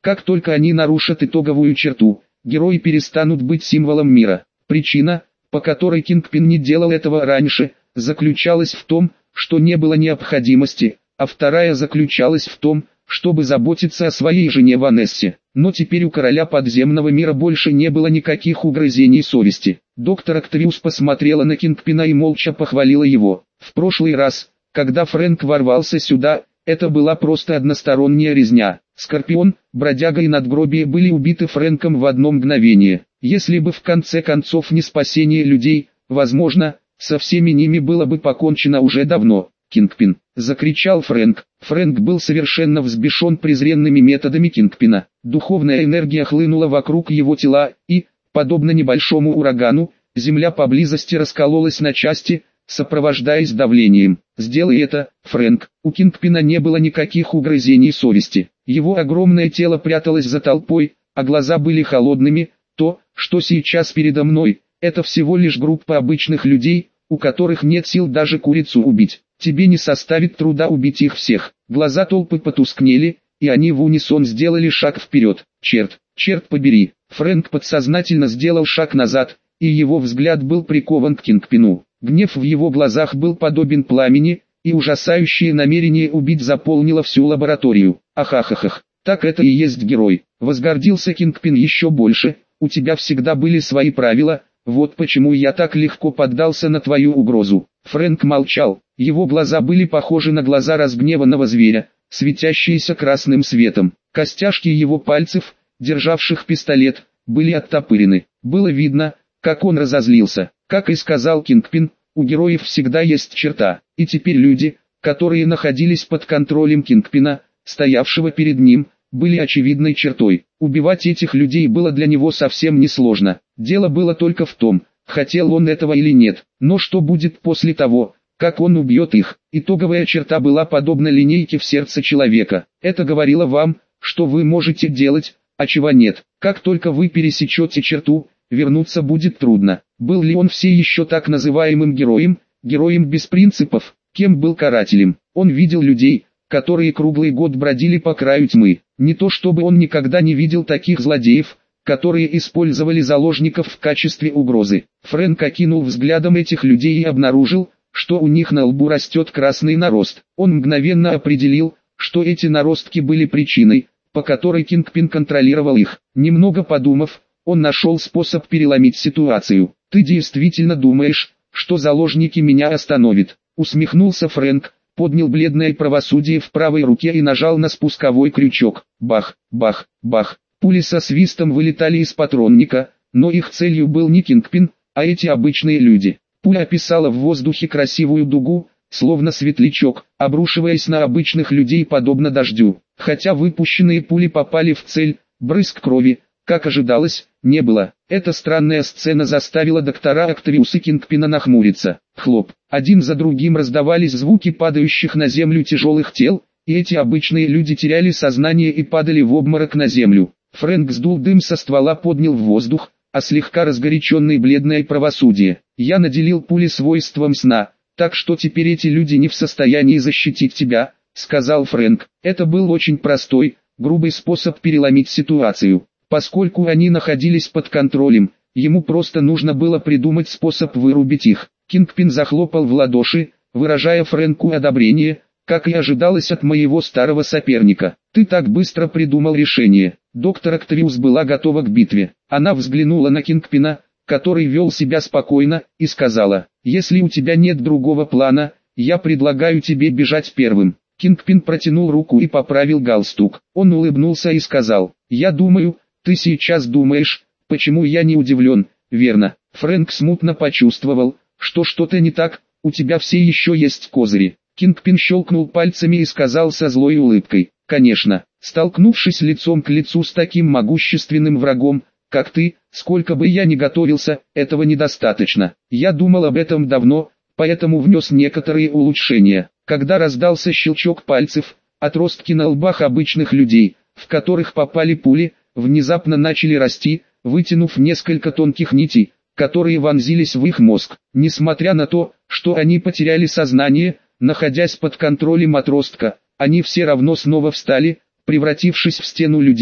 Как только они нарушат итоговую черту, герои перестанут быть символом мира. Причина, по которой Кингпин не делал этого раньше, заключалась в том, что не было необходимости, а вторая заключалась в том, чтобы заботиться о своей жене Ванессе. Но теперь у короля подземного мира больше не было никаких угрызений совести. Доктор Октавиус посмотрела на Кингпина и молча похвалила его. В прошлый раз, когда Фрэнк ворвался сюда, это была просто односторонняя резня. Скорпион, бродяга и надгробие были убиты Фрэнком в одно мгновение. Если бы в конце концов не спасение людей, возможно, со всеми ними было бы покончено уже давно. «Кингпин!» — закричал Фрэнк. Фрэнк был совершенно взбешен презренными методами Кингпина. Духовная энергия хлынула вокруг его тела, и, подобно небольшому урагану, земля поблизости раскололась на части, сопровождаясь давлением. «Сделай это, Фрэнк!» У Кингпина не было никаких угрызений совести. Его огромное тело пряталось за толпой, а глаза были холодными. То, что сейчас передо мной, это всего лишь группа обычных людей, у которых нет сил даже курицу убить. Тебе не составит труда убить их всех. Глаза толпы потускнели, и они в унисон сделали шаг вперед. Черт побери. Фрэнк подсознательно сделал шаг назад, и его взгляд был прикован к Кингпину. Гнев в его глазах был подобен пламени, и ужасающее намерение убить заполнило всю лабораторию. Ахахахах, так это и есть герой. Возгордился Кингпин еще больше. У тебя всегда были свои правила, вот почему я так легко поддался на твою угрозу. Фрэнк молчал, его глаза были похожи на глаза разгневанного зверя, светящиеся красным светом. Костяшки его пальцев, державших пистолет, были оттопырены. Было видно, как он разозлился. Как и сказал Кингпин, у героев всегда есть черта, и теперь люди, которые находились под контролем Кингпина, стоявшего перед ним, были очевидной чертой. Убивать этих людей было для него совсем несложно. Дело было только в том, хотел он этого или нет. Но что будет после того, как он убьет их? Итоговая черта была подобна линейке в сердце человека. Это говорило вам, что вы можете делать, а чего нет. Как только вы пересечете черту, вернуться будет трудно. Был ли он все еще так называемым героем без принципов? Кем был карателем? Он видел людей, которые круглый год бродили по краю тьмы. Не то чтобы он никогда не видел таких злодеев, которые использовали заложников в качестве угрозы. Фрэнк окинул взглядом этих людей и обнаружил, что у них на лбу растет красный нарост. Он мгновенно определил, что эти наростки были причиной, по которой Кингпин контролировал их. Немного подумав, он нашел способ переломить ситуацию. «Ты действительно думаешь, что заложники меня остановят?» — усмехнулся Фрэнк, поднял бледное правосудие в правой руке и нажал на спусковой крючок. Бах, бах, бах. Пули со свистом вылетали из патронника, но их целью был не Кингпин, а эти обычные люди. Пуля описала в воздухе красивую дугу, словно светлячок, обрушиваясь на обычных людей подобно дождю. Хотя выпущенные пули попали в цель, брызг крови, как ожидалось, не было. Эта странная сцена заставила доктора Октавиуса Кингпина нахмуриться. Хлоп. Один за другим раздавались звуки падающих на землю тяжелых тел, и эти обычные люди теряли сознание и падали в обморок на землю. Фрэнк сдул дым со ствола, поднял в воздух, а слегка разгоряченный бледное правосудие. Я наделил пули свойством сна, так что теперь эти люди не в состоянии защитить тебя, сказал Фрэнк. Это был очень простой, грубый способ переломить ситуацию. Поскольку они находились под контролем, ему просто нужно было придумать способ вырубить их. Кингпин захлопал в ладоши, выражая Фрэнку одобрение, как и ожидалось от моего старого соперника. «Ты так быстро придумал решение». Доктор Октавиус была готова к битве. Она взглянула на Кингпина, который вел себя спокойно, и сказала: «Если у тебя нет другого плана, я предлагаю тебе бежать первым». Кингпин протянул руку и поправил галстук. Он улыбнулся и сказал: «Я думаю, ты сейчас думаешь, почему я не удивлен, верно?» Фрэнк смутно почувствовал, что что-то не так, у тебя все еще есть козыри. Кингпин щелкнул пальцами и сказал со злой улыбкой: «Конечно, столкнувшись лицом к лицу с таким могущественным врагом, как ты, сколько бы я ни готовился, этого недостаточно. Я думал об этом давно, поэтому внес некоторые улучшения». Когда раздался щелчок пальцев, отростки на лбах обычных людей, в которых попали пули, внезапно начали расти, вытянув несколько тонких нитей, которые вонзились в их мозг. Несмотря на то, что они потеряли сознание, находясь под контролем отростка, они все равно снова встали, превратившись в стену людей,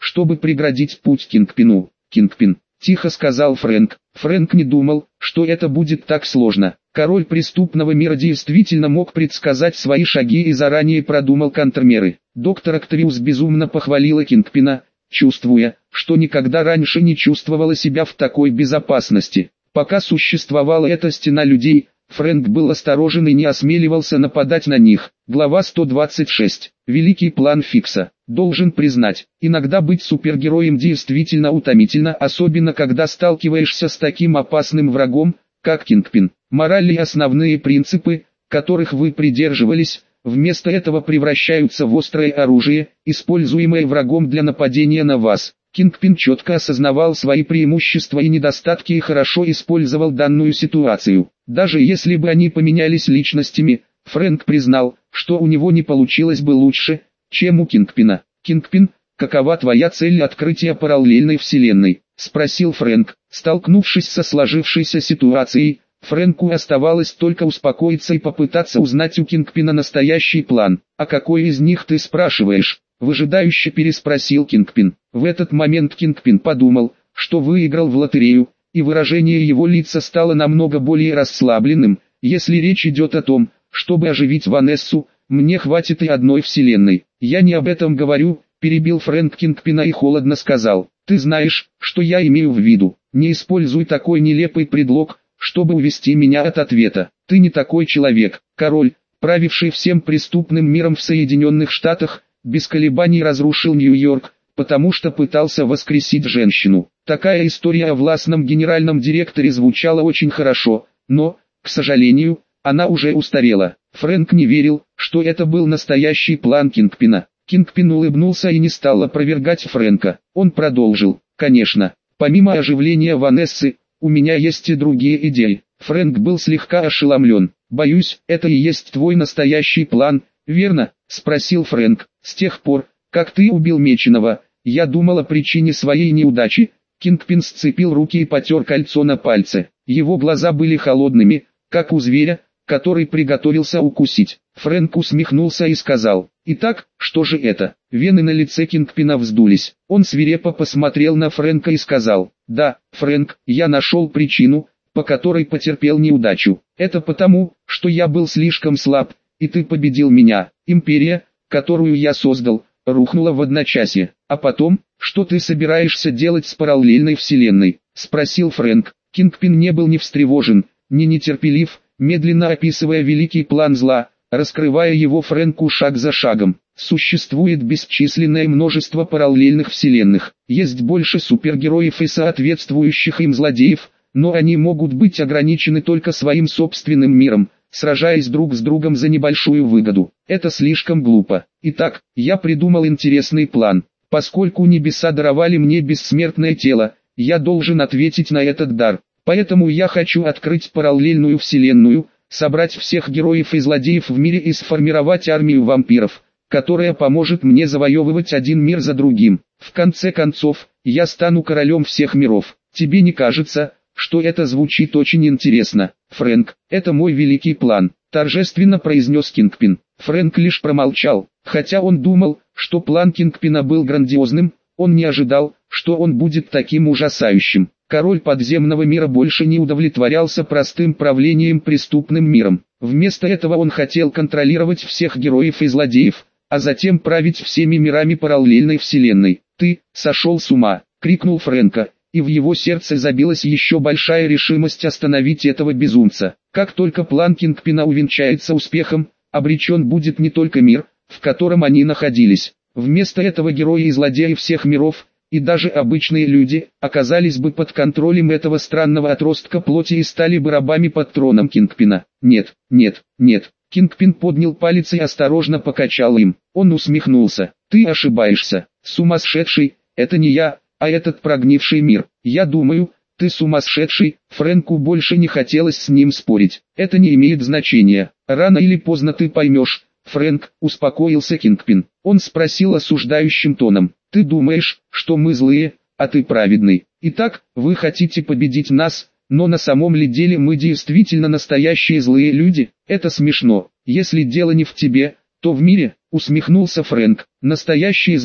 чтобы преградить путь Кингпину. «Кингпин», — тихо сказал Фрэнк. Фрэнк не думал, что это будет так сложно. Король преступного мира действительно мог предсказать свои шаги и заранее продумал контрмеры. Доктор Октавиус безумно похвалила Кингпина, чувствуя, что никогда раньше не чувствовала себя в такой безопасности. Пока существовала эта стена людей, Фрэнк был осторожен и не осмеливался нападать на них. Глава 126. Великий план Фикса. Должен признать, иногда быть супергероем действительно утомительно, особенно когда сталкиваешься с таким опасным врагом, как Кингпин. Мораль и основные принципы, которых вы придерживались, вместо этого превращаются в острое оружие, используемое врагом для нападения на вас. Кингпин четко осознавал свои преимущества и недостатки и хорошо использовал данную ситуацию. Даже если бы они поменялись личностями, Фрэнк признал, что у него не получилось бы лучше, чем у Кингпина. «Кингпин, какова твоя цель открытия параллельной вселенной?» – спросил Фрэнк. Столкнувшись со сложившейся ситуацией, Фрэнку оставалось только успокоиться и попытаться узнать у Кингпина настоящий план. «А какой из них ты спрашиваешь?» – выжидающе переспросил Кингпин. В этот момент Кингпин подумал, что выиграл в лотерею, и выражение его лица стало намного более расслабленным. «Если речь идет о том, чтобы оживить Ванессу, мне хватит и одной вселенной». «Я не об этом говорю», – перебил Фрэнк Кингпина и холодно сказал. «Ты знаешь, что я имею в виду. Не используй такой нелепый предлог, чтобы увести меня от ответа. Ты не такой человек». Король, правивший всем преступным миром в Соединенных Штатах, без колебаний разрушил Нью-Йорк, потому что пытался воскресить женщину. Такая история о властном генеральном директоре звучала очень хорошо, но, к сожалению, она уже устарела. Фрэнк не верил, что это был настоящий план Кингпина. Кингпин улыбнулся и не стал опровергать Фрэнка. Он продолжил: «Конечно, помимо оживления Ванессы, у меня есть и другие идеи». Фрэнк был слегка ошеломлен. «Боюсь, это и есть твой настоящий план, верно?» – спросил Фрэнк. «С тех пор, как ты убил Меченого, я думал о причине своей неудачи». Кингпин сцепил руки и потер кольцо на пальце. Его глаза были холодными, как у зверя, который приготовился укусить. Фрэнк усмехнулся и сказал: «Итак, что же это?» Вены на лице Кингпина вздулись. Он свирепо посмотрел на Фрэнка и сказал: «Да, Фрэнк, я нашел причину, по которой потерпел неудачу. Это потому, что я был слишком слаб, и ты победил меня. Империя, которую я создал, рухнула в одночасье. А потом, что ты собираешься делать с параллельной вселенной?» – спросил Фрэнк. Кингпин не был ни встревожен, ни нетерпелив, медленно описывая великий план зла, раскрывая его Фрэнку шаг за шагом. Существует бесчисленное множество параллельных вселенных, есть больше супергероев и соответствующих им злодеев, но они могут быть ограничены только своим собственным миром, сражаясь друг с другом за небольшую выгоду. Это слишком глупо. Итак, я придумал интересный план. Поскольку небеса даровали мне бессмертное тело, я должен ответить на этот дар. Поэтому я хочу открыть параллельную вселенную, собрать всех героев и злодеев в мире и сформировать армию вампиров, которая поможет мне завоевывать один мир за другим. В конце концов, я стану королем всех миров. Тебе не кажется, что это звучит очень интересно, Фрэнк? Это мой великий план», – торжественно произнес Кингпин. Фрэнк лишь промолчал. Хотя он думал, что план Кингпина был грандиозным, он не ожидал, что он будет таким ужасающим. Король подземного мира больше не удовлетворялся простым правлением преступным миром. Вместо этого он хотел контролировать всех героев и злодеев, а затем править всеми мирами параллельной вселенной. «Ты сошел с ума!» – крикнул Фрэнка, и в его сердце забилась еще большая решимость остановить этого безумца. Как только план Кингпина увенчается успехом, обречен будет не только мир, в котором они находились. Вместо этого герои и злодеи всех миров, и даже обычные люди, оказались бы под контролем этого странного отростка плоти и стали бы рабами под троном Кингпина. «Нет, нет, нет». Кингпин поднял палец и осторожно покачал им. Он усмехнулся. «Ты ошибаешься, сумасшедший, это не я, а этот прогнивший мир. Я думаю, ты сумасшедший». Фрэнку больше не хотелось с ним спорить. «Это не имеет значения, рано или поздно ты поймешь». «Фрэнк», — успокоился Кингпин. Он спросил осуждающим тоном: «Ты думаешь, что мы злые, а ты праведный? Итак, вы хотите победить нас, но на самом ли деле мы действительно настоящие злые люди? Это смешно. Если дело не в тебе, то в мире», — усмехнулся Фрэнк. «Настоящее зло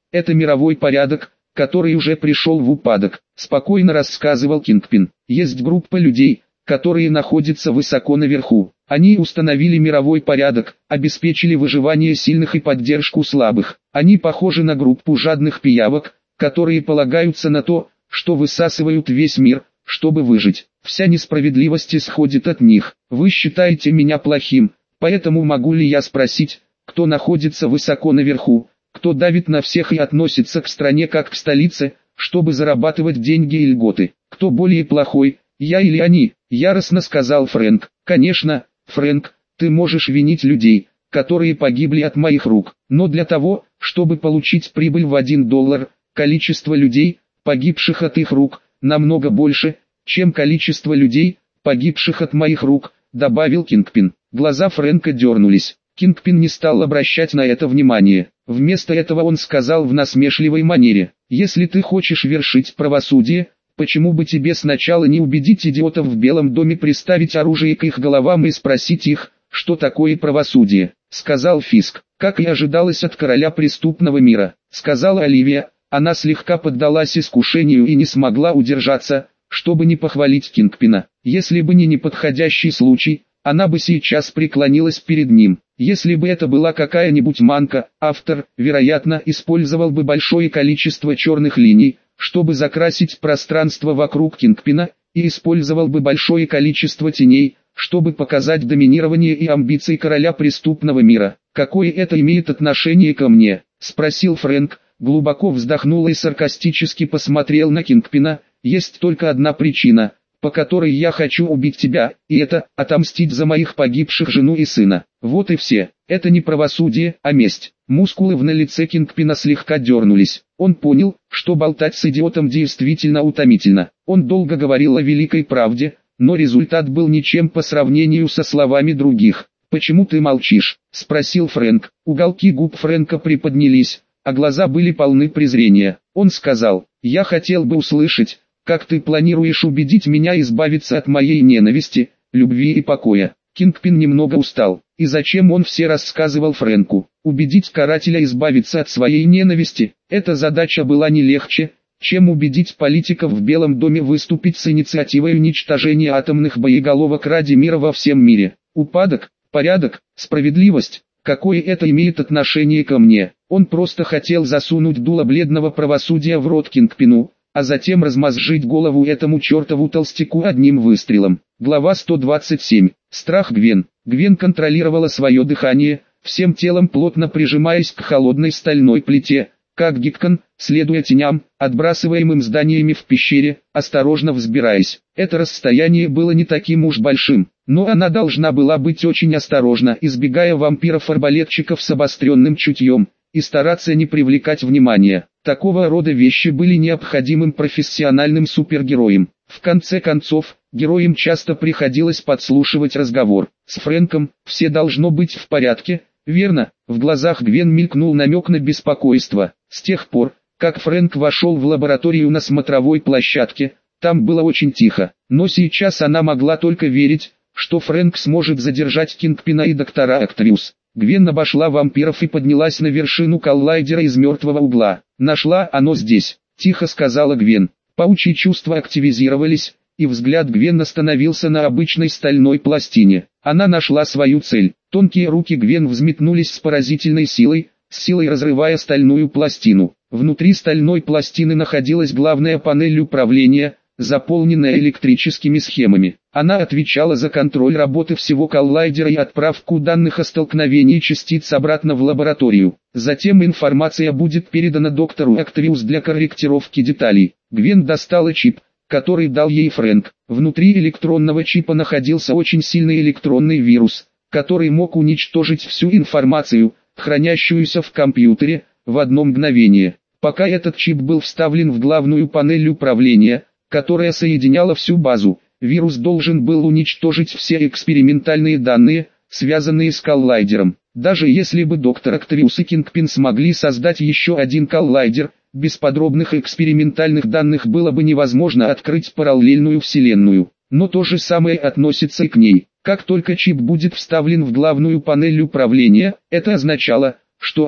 Это мировой порядок, который уже пришел в упадок, спокойно рассказывал Кингпин. Есть группа людей, которые находятся высоко наверху. Они установили мировой порядок, обеспечили выживание сильных и поддержку слабых. Они похожи на группу жадных пиявок, которые полагаются на то, что высасывают весь мир, чтобы выжить. Вся несправедливость исходит от них. Вы считаете меня плохим, поэтому могу ли я спросить, кто находится высоко наверху, кто давит на всех и относится к стране как к столице, чтобы зарабатывать деньги и льготы? Кто более плохой, я или они? Яростно сказал Фрэнк. Конечно, Фрэнк, ты можешь винить людей, которые погибли от моих рук, но для того, чтобы получить прибыль в $1, количество людей, погибших от их рук, намного больше, чем количество людей, погибших от моих рук, добавил Кингпин. Глаза Фрэнка дернулись. Кингпин не стал обращать на это внимание. Вместо этого он сказал в насмешливой манере: «Если ты хочешь вершить правосудие, почему бы тебе сначала не убедить идиотов в Белом доме приставить оружие к их головам и спросить их, что такое правосудие?» — сказал Фиск. «Как и ожидалось от короля преступного мира», — сказала Оливия. Она слегка поддалась искушению и не смогла удержаться, чтобы не похвалить Кингпина. Если бы не неподходящий случай, она бы сейчас преклонилась перед ним. Если бы это была какая-нибудь манка, автор, вероятно, использовал бы большое количество черных линий, чтобы закрасить пространство вокруг Кингпина, и использовал бы большое количество теней, чтобы показать доминирование и амбиции короля преступного мира. «Какое это имеет отношение ко мне?» — спросил Фрэнк, глубоко вздохнул и саркастически посмотрел на Кингпина. «Есть только одна причина, по которой я хочу убить тебя, и это — отомстить за моих погибших жену и сына. Вот и все. Это не правосудие, а месть». Мускулы на лице Кингпина слегка дернулись. Он понял, что болтать с идиотом действительно утомительно. Он долго говорил о великой правде, но результат был ничем по сравнению со словами других. «Почему ты молчишь?» — спросил Фрэнк. Уголки губ Фрэнка приподнялись, а глаза были полны презрения. Он сказал: «Я хотел бы услышать, как ты планируешь убедить меня избавиться от моей ненависти, любви и покоя». Кингпин немного устал. И зачем он все рассказывал Фрэнку? Убедить карателя избавиться от своей ненависти? Эта задача была не легче, чем убедить политиков в Белом доме выступить с инициативой уничтожения атомных боеголовок ради мира во всем мире. Упадок, порядок, справедливость. Какое это имеет отношение ко мне? Он просто хотел засунуть дуло бледного правосудия в рот Кингпину, а затем размозжить голову этому чертову толстяку одним выстрелом. Глава 127. Страх Гвен. Гвен контролировала свое дыхание, всем телом плотно прижимаясь к холодной стальной плите, как гиккон, следуя теням, отбрасываемым зданиями в пещере, осторожно взбираясь. Это расстояние было не таким уж большим, но она должна была быть очень осторожна, избегая вампиров-арбалетчиков с обостренным чутьем, и стараться не привлекать внимания. Такого рода вещи были необходимым профессиональным супергероям. В конце концов, героям часто приходилось подслушивать разговор. С Фрэнком все должно быть в порядке, верно? В глазах Гвен мелькнул намек на беспокойство. С тех пор, как Фрэнк вошел в лабораторию на смотровой площадке, там было очень тихо. Но сейчас она могла только верить, что Фрэнк сможет задержать Кингпина и доктора Актриус. Гвен обошла вампиров и поднялась на вершину коллайдера из мертвого угла. «Нашла оно здесь», — тихо сказала Гвен. Паучьи чувства активизировались, и взгляд Гвен остановился на обычной стальной пластине. Она нашла свою цель. Тонкие руки Гвен взметнулись с поразительной силой, разрывая стальную пластину. Внутри стальной пластины находилась главная панель управления, заполненная электрическими схемами. Она отвечала за контроль работы всего коллайдера и отправку данных о столкновении частиц обратно в лабораторию. Затем информация будет передана доктору Актриус для корректировки деталей. Гвен достала чип, который дал ей Фрэнк. Внутри электронного чипа находился очень сильный электронный вирус, который мог уничтожить всю информацию, хранящуюся в компьютере, в одно мгновение. Пока этот чип был вставлен в главную панель управления, которая соединяла всю базу, вирус должен был уничтожить все экспериментальные данные, связанные с коллайдером. Даже если бы доктор Актриус и Кингпин смогли создать еще один коллайдер, без подробных экспериментальных данных было бы невозможно открыть параллельную вселенную. Но то же самое относится и к ней. Как только чип будет вставлен в главную панель управления, это означало, что она,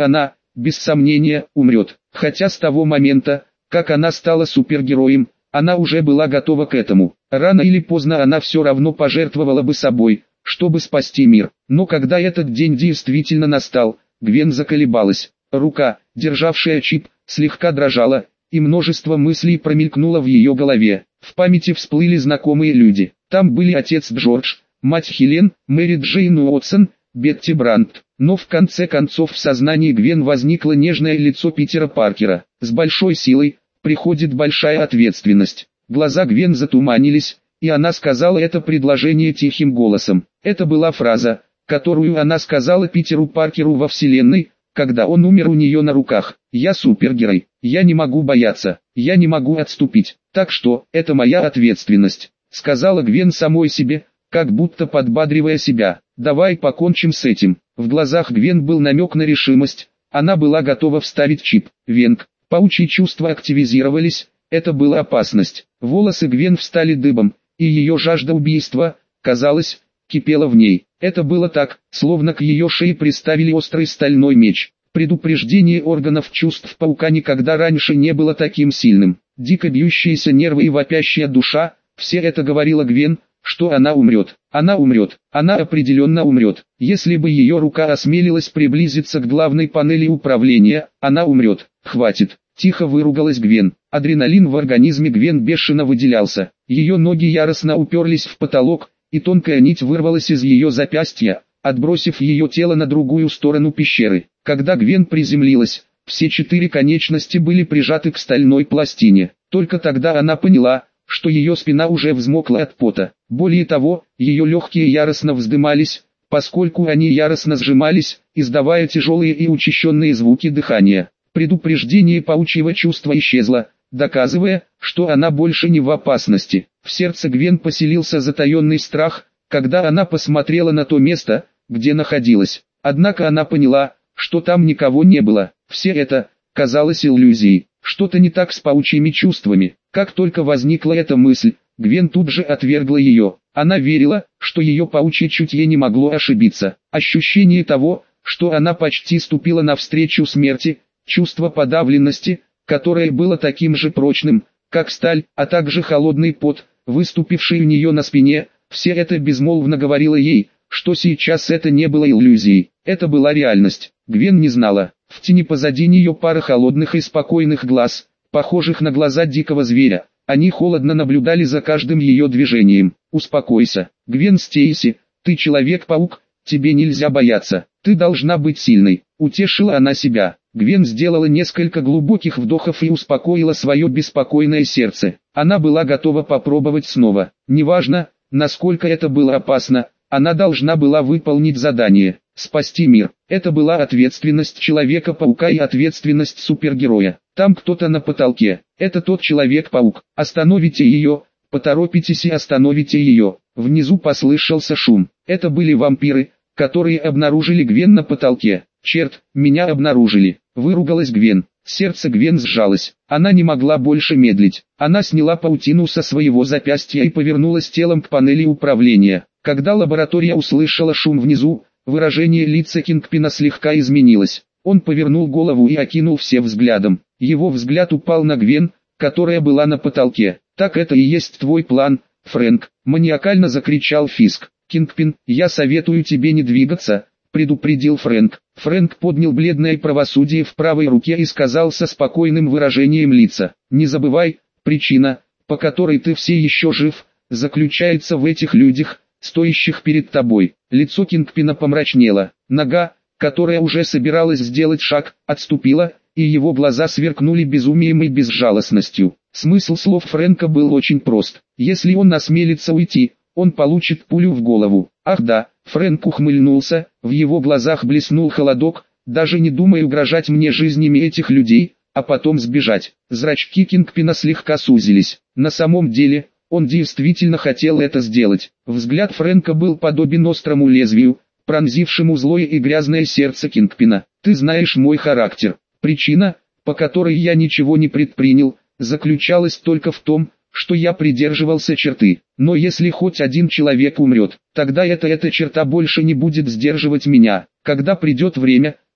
без сомнения, умрет. Хотя с того момента, как она стала супергероем, она уже была готова к этому. Рано или поздно она все равно пожертвовала бы собой, чтобы спасти мир. Но когда этот день действительно настал, Гвен заколебалась. Рука, державшая чип, слегка дрожала, и множество мыслей промелькнуло в ее голове. В памяти всплыли знакомые люди. Там были отец Джордж, мать Хелен, Мэри Джейн Уотсон, Бетти Брандт. Но в конце концов в сознании Гвен возникло нежное лицо Питера Паркера. С большой силой приходит большая ответственность. Глаза Гвен затуманились, и она сказала это предложение тихим голосом. Это была фраза, которую она сказала Питеру Паркеру во вселенной, когда он умер у нее на руках. «Я супергерой, я не могу бояться, я не могу отступить, так что, это моя ответственность», сказала Гвен самой себе, как будто подбадривая себя. «Давай покончим с этим». В глазах Гвен был намек на решимость, она была готова вставить чип. Венг, паучьи чувства активизировались, это была опасность. Волосы Гвен встали дыбом, и ее жажда убийства, казалось, кипела в ней. Это было так, словно к ее шее приставили острый стальной меч. Предупреждение органов чувств паука никогда раньше не было таким сильным. Дико бьющиеся нервы и вопящая душа, все это говорило Гвен, что она умрет. Она умрет, она определенно умрет. Если бы ее рука осмелилась приблизиться к главной панели управления, она умрет. Хватит. Тихо выругалась Гвен. Адреналин в организме Гвен бешено выделялся. Ее ноги яростно уперлись в потолок, и тонкая нить вырвалась из ее запястья, отбросив ее тело на другую сторону пещеры. Когда Гвен приземлилась, все 4 конечности были прижаты к стальной пластине. Только тогда она поняла, что ее спина уже взмокла от пота. Более того, ее легкие яростно вздымались, поскольку они яростно сжимались, издавая тяжелые и учащенные звуки дыхания. Предупреждение паучьего чувства исчезло, доказывая, что она больше не в опасности. В сердце Гвен поселился затаенный страх, когда она посмотрела на то место, где находилась. Однако она поняла, что там никого не было. Все это, казалось, иллюзией. Что-то не так с паучьими чувствами. Как только возникла эта мысль, Гвен тут же отвергла ее. Она верила, что ее паучье чутье не могло ошибиться. Ощущение того, что она почти ступила навстречу смерти, чувство подавленности, которое было таким же прочным, как сталь, а также холодный пот, выступивший у нее на спине, все это безмолвно говорило ей, что сейчас это не было иллюзией, это была реальность. Гвен не знала, в тени позади нее пара холодных и спокойных глаз, похожих на глаза дикого зверя, они холодно наблюдали за каждым ее движением. «Успокойся, Гвен Стейси, ты Человек-паук, тебе нельзя бояться, ты должна быть сильной», утешила она себя. Гвен сделала несколько глубоких вдохов и успокоила свое беспокойное сердце. Она была готова попробовать снова. Неважно, насколько это было опасно, она должна была выполнить задание. Спасти мир. Это была ответственность Человека-паука и ответственность супергероя. Там кто-то на потолке. Это тот Человек-паук. Остановите ее, поторопитесь и остановите ее. Внизу послышался шум. Это были вампиры, которые обнаружили Гвен на потолке. «Черт, меня обнаружили!» — выругалась Гвен. Сердце Гвен сжалось. Она не могла больше медлить. Она сняла паутину со своего запястья и повернулась телом к панели управления. Когда лаборатория услышала шум внизу, выражение лица Кингпина слегка изменилось. Он повернул голову и окинул все взглядом. Его взгляд упал на Гвен, которая была на потолке. «Так это и есть твой план, Фрэнк!» — маниакально закричал Фиск. «Кингпин, я советую тебе не двигаться», — предупредил Фрэнк. Фрэнк поднял бледное правосудие в правой руке и сказал со спокойным выражением лица: «Не забывай, причина, по которой ты все еще жив, заключается в этих людях, стоящих перед тобой». Лицо Кингпина помрачнело. Нога, которая уже собиралась сделать шаг, отступила, и его глаза сверкнули безумием и безжалостностью. Смысл слов Фрэнка был очень прост. Если он осмелится уйти, он получит пулю в голову. «Ах да», — Фрэнк ухмыльнулся, в его глазах блеснул холодок, «даже не думай угрожать мне жизнями этих людей, а потом сбежать». Зрачки Кингпина слегка сузились. На самом деле, он действительно хотел это сделать. Взгляд Фрэнка был подобен острому лезвию, пронзившему злое и грязное сердце Кингпина. «Ты знаешь мой характер. Причина, по которой я ничего не предпринял, заключалась только в том, что я придерживался черты. Но если хоть один человек умрет, тогда эта черта больше не будет сдерживать меня. Когда придет время,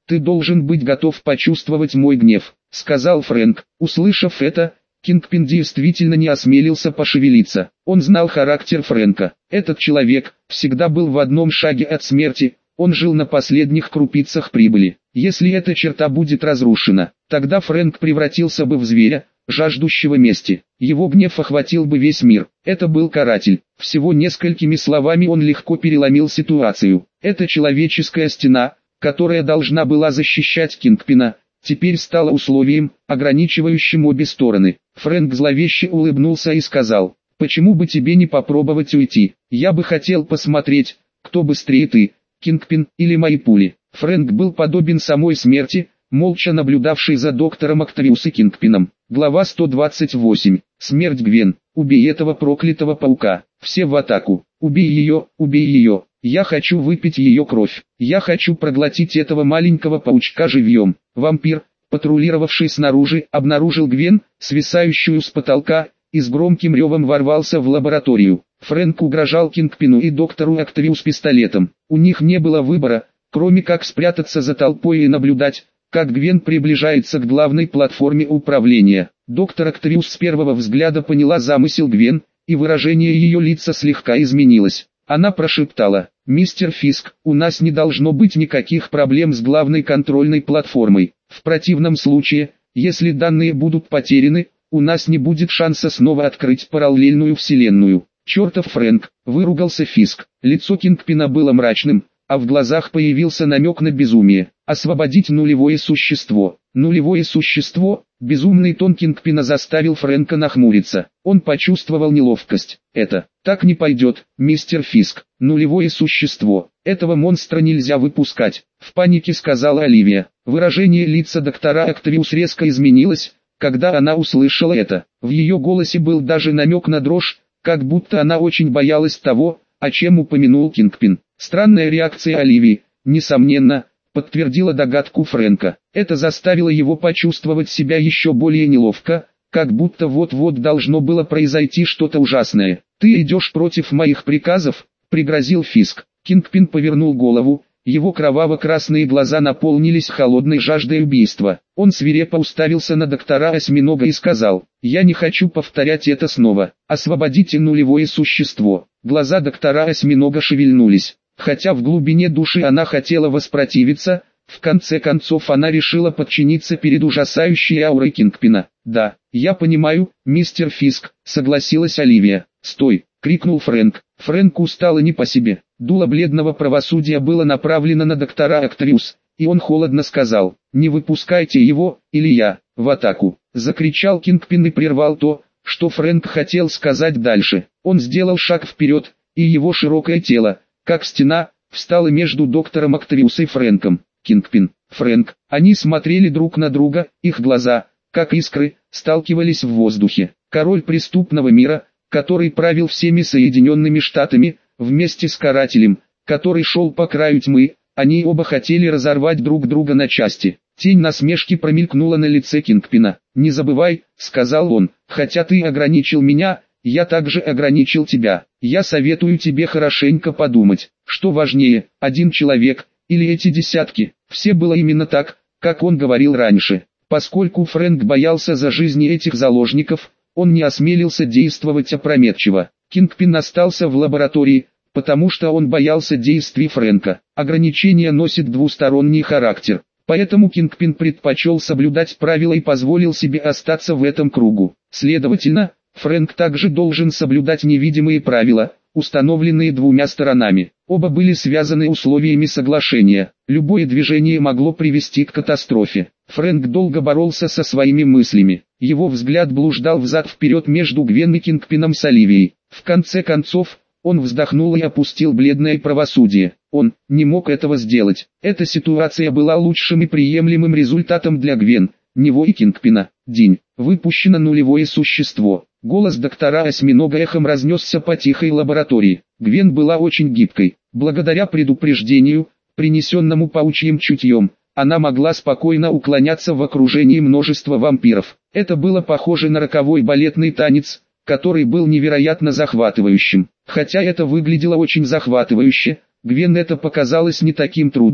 Ты должен быть готов почувствовать мой гнев, сказал Фрэнк. Услышав это, Кингпин действительно не осмелился пошевелиться. Он знал характер Фрэнка. Этот человек всегда был в одном шаге от смерти, он жил на последних крупицах прибыли. Если эта черта будет разрушена, тогда Фрэнк превратился бы в зверя, жаждущего мести. Его гнев охватил бы весь мир. Это был каратель. Всего несколькими словами он легко переломил ситуацию. Эта человеческая стена, которая должна была защищать Кингпина, теперь стала условием, ограничивающим обе стороны. Фрэнк зловеще улыбнулся и сказал: «Почему бы тебе не попробовать уйти? Я бы хотел посмотреть, кто быстрее, ты, Кингпин, или мои пули». Фрэнк был подобен самой смерти, молча наблюдавший за доктором Октавиус и Кингпином. Глава 128. Смерть Гвен. Убей этого проклятого паука. Все в атаку. Убей ее, убей ее. Я хочу выпить ее кровь. Я хочу проглотить этого маленького паучка живьем. Вампир, патрулировавший снаружи, обнаружил Гвен, свисающую с потолка, и с громким ревом ворвался в лабораторию. Фрэнк угрожал Кингпину и доктору Октавиус пистолетом. У них не было выбора, кроме как спрятаться за толпой и наблюдать, как Гвен приближается к главной платформе управления. Доктор Октавиус с первого взгляда поняла замысел Гвен, и выражение ее лица слегка изменилось. Она прошептала: «Мистер Фиск, у нас не должно быть никаких проблем с главной контрольной платформой. В противном случае, если данные будут потеряны, у нас не будет шанса снова открыть параллельную вселенную». «Чертов Фрэнк!» – выругался Фиск. Лицо Кингпина было мрачным, а в глазах появился намек на безумие. «Освободить нулевое существо». Нулевое существо, безумный тон Кингпина заставил Фрэнка нахмуриться. Он почувствовал неловкость. «Это так не пойдет, мистер Фиск. Нулевое существо. Этого монстра нельзя выпускать», — в панике сказала Оливия. Выражение лица доктора Октавиус резко изменилось, когда она услышала это. В ее голосе был даже намек на дрожь, как будто она очень боялась того, о чем упомянул Кингпин. Странная реакция Оливии, несомненно, подтвердила догадку Фрэнка. Это заставило его почувствовать себя еще более неловко, как будто вот-вот должно было произойти что-то ужасное. «Ты идешь против моих приказов?» — пригрозил Фиск. Кингпин повернул голову, его кроваво-красные глаза наполнились холодной жаждой убийства. Он свирепо уставился на доктора Осьминога и сказал: «Я не хочу повторять это снова. Освободите нулевое существо». Глаза доктора Осьминога шевельнулись. Хотя в глубине души она хотела воспротивиться, в конце концов она решила подчиниться перед ужасающей аурой Кингпина. «Да, я понимаю, мистер Фиск», — согласилась Оливия. «Стой!» — крикнул Фрэнк. Фрэнку стало не по себе. Дуло бледного правосудия было направлено на доктора Октавиус, и он холодно сказал: «Не выпускайте его, или я в атаку!» Закричал Кингпин и прервал то, что Фрэнк хотел сказать дальше. Он сделал шаг вперед, и его широкое тело, как стена, встала между доктором Октавиус и Фрэнком. Кингпин, Фрэнк, они смотрели друг на друга, их глаза, как искры, сталкивались в воздухе. Король преступного мира, который правил всеми Соединенными Штатами, вместе с карателем, который шел по краю тьмы, они оба хотели разорвать друг друга на части. Тень насмешки промелькнула на лице Кингпина. «Не забывай», — сказал он, — «хотя ты ограничил меня, я также ограничил тебя. Я советую тебе хорошенько подумать, что важнее, один человек, или эти десятки». Все было именно так, как он говорил раньше. Поскольку Фрэнк боялся за жизни этих заложников, он не осмелился действовать опрометчиво. Кингпин остался в лаборатории, потому что он боялся действий Фрэнка. Ограничение носит двусторонний характер. Поэтому Кингпин предпочел соблюдать правила и позволил себе остаться в этом кругу. Следовательно, Фрэнк также должен соблюдать невидимые правила, установленные двумя сторонами. Оба были связаны условиями соглашения. Любое движение могло привести к катастрофе. Фрэнк долго боролся со своими мыслями. Его взгляд блуждал взад-вперед между Гвен и Кингпином с Оливией. В конце концов, он вздохнул и опустил бледное правосудие. Он не мог этого сделать. Эта ситуация была лучшим и приемлемым результатом для Гвен, него и Кингпина. День. Выпущено нулевое существо. Голос доктора Осьминога эхом разнесся по тихой лаборатории. Гвен была очень гибкой. Благодаря предупреждению, принесенному паучьим чутьем, она могла спокойно уклоняться в окружении множества вампиров. Это было похоже на роковой балетный танец, который был невероятно захватывающим. Хотя это выглядело очень захватывающе, Гвен это показалось не таким трудным,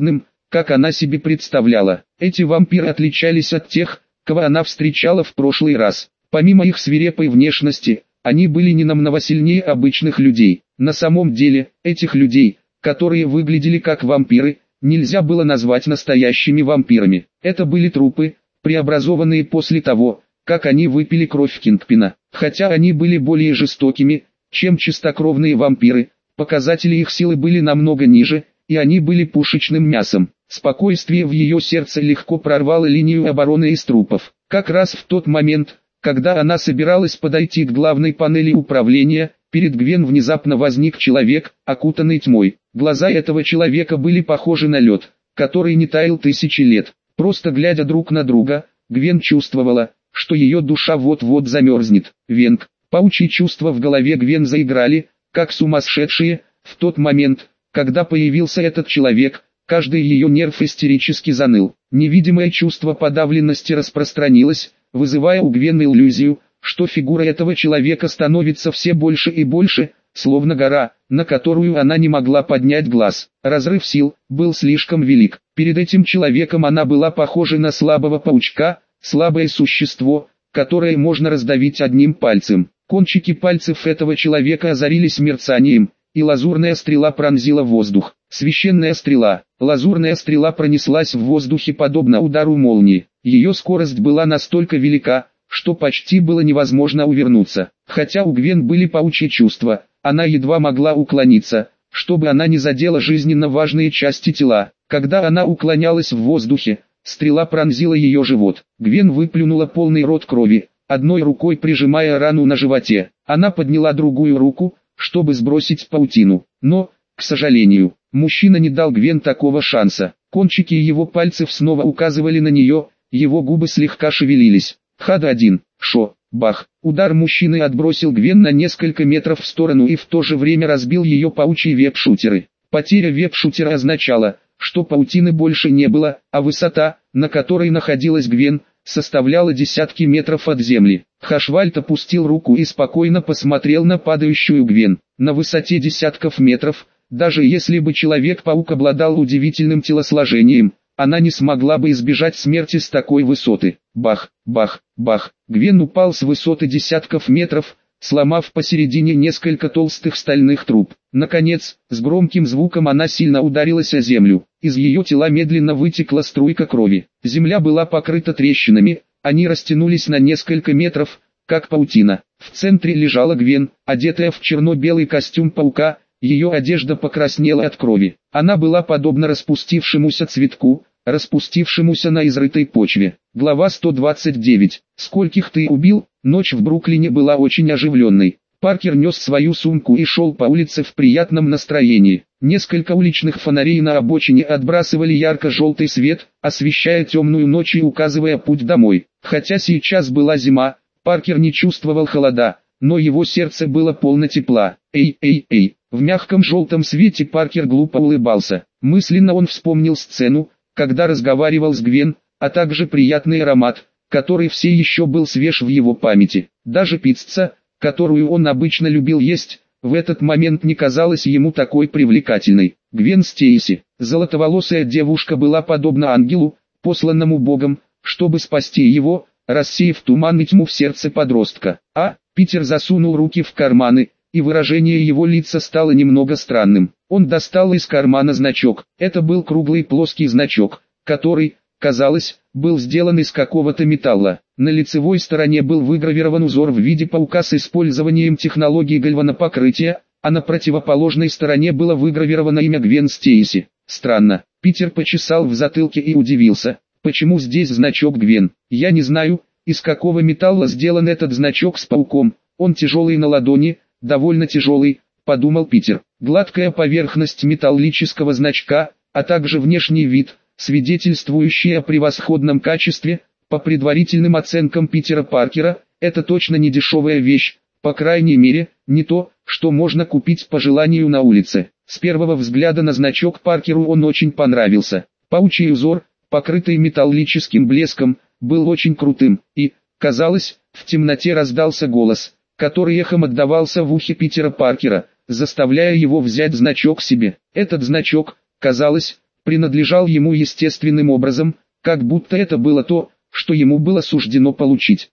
как она себе представляла. Эти вампиры отличались от тех, кого она встречала в прошлый раз. Помимо их свирепой внешности, они были не намного сильнее обычных людей. На самом деле, этих людей, которые выглядели как вампиры, нельзя было назвать настоящими вампирами. Это были трупы, преобразованные после того, как они выпили кровь Кингпина. Хотя они были более жестокими, чем чистокровные вампиры, показатели их силы были намного ниже, и они были пушечным мясом. Спокойствие в ее сердце легко прорвало линию обороны из трупов. Как раз в тот момент, когда она собиралась подойти к главной панели управления, перед Гвен внезапно возник человек, окутанный тьмой. Глаза этого человека были похожи на лед, который не таял тысячи лет. Просто глядя друг на друга, Гвен чувствовала, что ее душа вот-вот замерзнет. Венг. Паучьи чувства в голове Гвен заиграли, как сумасшедшие. В тот момент, когда появился этот человек, каждый ее нерв истерически заныл. Невидимое чувство подавленности распространилось, вызывая у Гвен иллюзию, что фигура этого человека становится все больше и больше, словно гора, на которую она не могла поднять глаз. Разрыв сил был слишком велик. Перед этим человеком она была похожа на слабого паучка, слабое существо, которое можно раздавить одним пальцем. Кончики пальцев этого человека озарились мерцанием, и лазурная стрела пронзила воздух. Священная стрела. Лазурная стрела пронеслась в воздухе подобно удару молнии. Ее скорость была настолько велика, что почти было невозможно увернуться. Хотя у Гвен были паучьи чувства, она едва могла уклониться, чтобы она не задела жизненно важные части тела. Когда она уклонялась в воздухе, стрела пронзила ее живот. Гвен выплюнула полный рот крови, одной рукой прижимая рану на животе. Она подняла другую руку, чтобы сбросить паутину. Но, к сожалению, мужчина не дал Гвен такого шанса. Кончики его пальцев снова указывали на нее, его губы слегка шевелились. Хад-1, шо, бах. Удар мужчины отбросил Гвен на несколько метров в сторону и в то же время разбил ее паучьи веб-шутеры. Потеря веб-шутера означала, что паутины больше не было, а высота, на которой находилась Гвен, составляла десятки метров от земли. Хашвальд опустил руку и спокойно посмотрел на падающую Гвен. На высоте десятков метров, даже если бы Человек-паук обладал удивительным телосложением, она не смогла бы избежать смерти с такой высоты. Бах, бах, бах. Гвен упал с высоты десятков метров, сломав посередине несколько толстых стальных труб. Наконец, с громким звуком она сильно ударилась о землю. Из ее тела медленно вытекла струйка крови. Земля была покрыта трещинами, они растянулись на несколько метров, как паутина. В центре лежала Гвен, одетая в черно-белый костюм паука, ее одежда покраснела от крови. Она была подобна распустившемуся цветку, распустившемуся на изрытой почве. Глава 129. «Скольких ты убил?» Ночь в Бруклине была очень оживленной. Паркер нес свою сумку и шел по улице в приятном настроении. Несколько уличных фонарей на обочине отбрасывали ярко-желтый свет, освещая темную ночь и указывая путь домой. Хотя сейчас была зима, Паркер не чувствовал холода, но его сердце было полно тепла. «Эй, эй, эй!» В мягком желтом свете Паркер глупо улыбался. Мысленно он вспомнил сцену, когда разговаривал с Гвен, а также приятный аромат, который все еще был свеж в его памяти. Даже пицца, которую он обычно любил есть, в этот момент не казалась ему такой привлекательной. Гвен Стейси, золотоволосая девушка, была подобна ангелу, посланному Богом, чтобы спасти его, рассеяв туман и тьму в сердце подростка. Питер засунул руки в карманы, и выражение его лица стало немного странным. Он достал из кармана значок. Это был круглый плоский значок, который, казалось, был сделан из какого-то металла. На лицевой стороне был выгравирован узор в виде паука с использованием технологии гальванопокрытия, а на противоположной стороне было выгравировано имя Гвен Стейси. Странно. Питер почесал в затылке и удивился. Почему здесь значок Гвен? Я не знаю, из какого металла сделан этот значок с пауком. Он тяжелый на ладони, довольно тяжелый, подумал Питер. Гладкая поверхность металлического значка, а также внешний вид, свидетельствующий о превосходном качестве, по предварительным оценкам Питера Паркера, это точно не дешевая вещь, по крайней мере, не то, что можно купить по желанию на улице. С первого взгляда на значок Паркеру он очень понравился. Паучий узор, покрытый металлическим блеском, был очень крутым, и, казалось, в темноте раздался голос, который эхом отдавался в ухе Питера Паркера, заставляя его взять значок себе. Этот значок, казалось, принадлежал ему естественным образом, как будто это было то, что ему было суждено получить.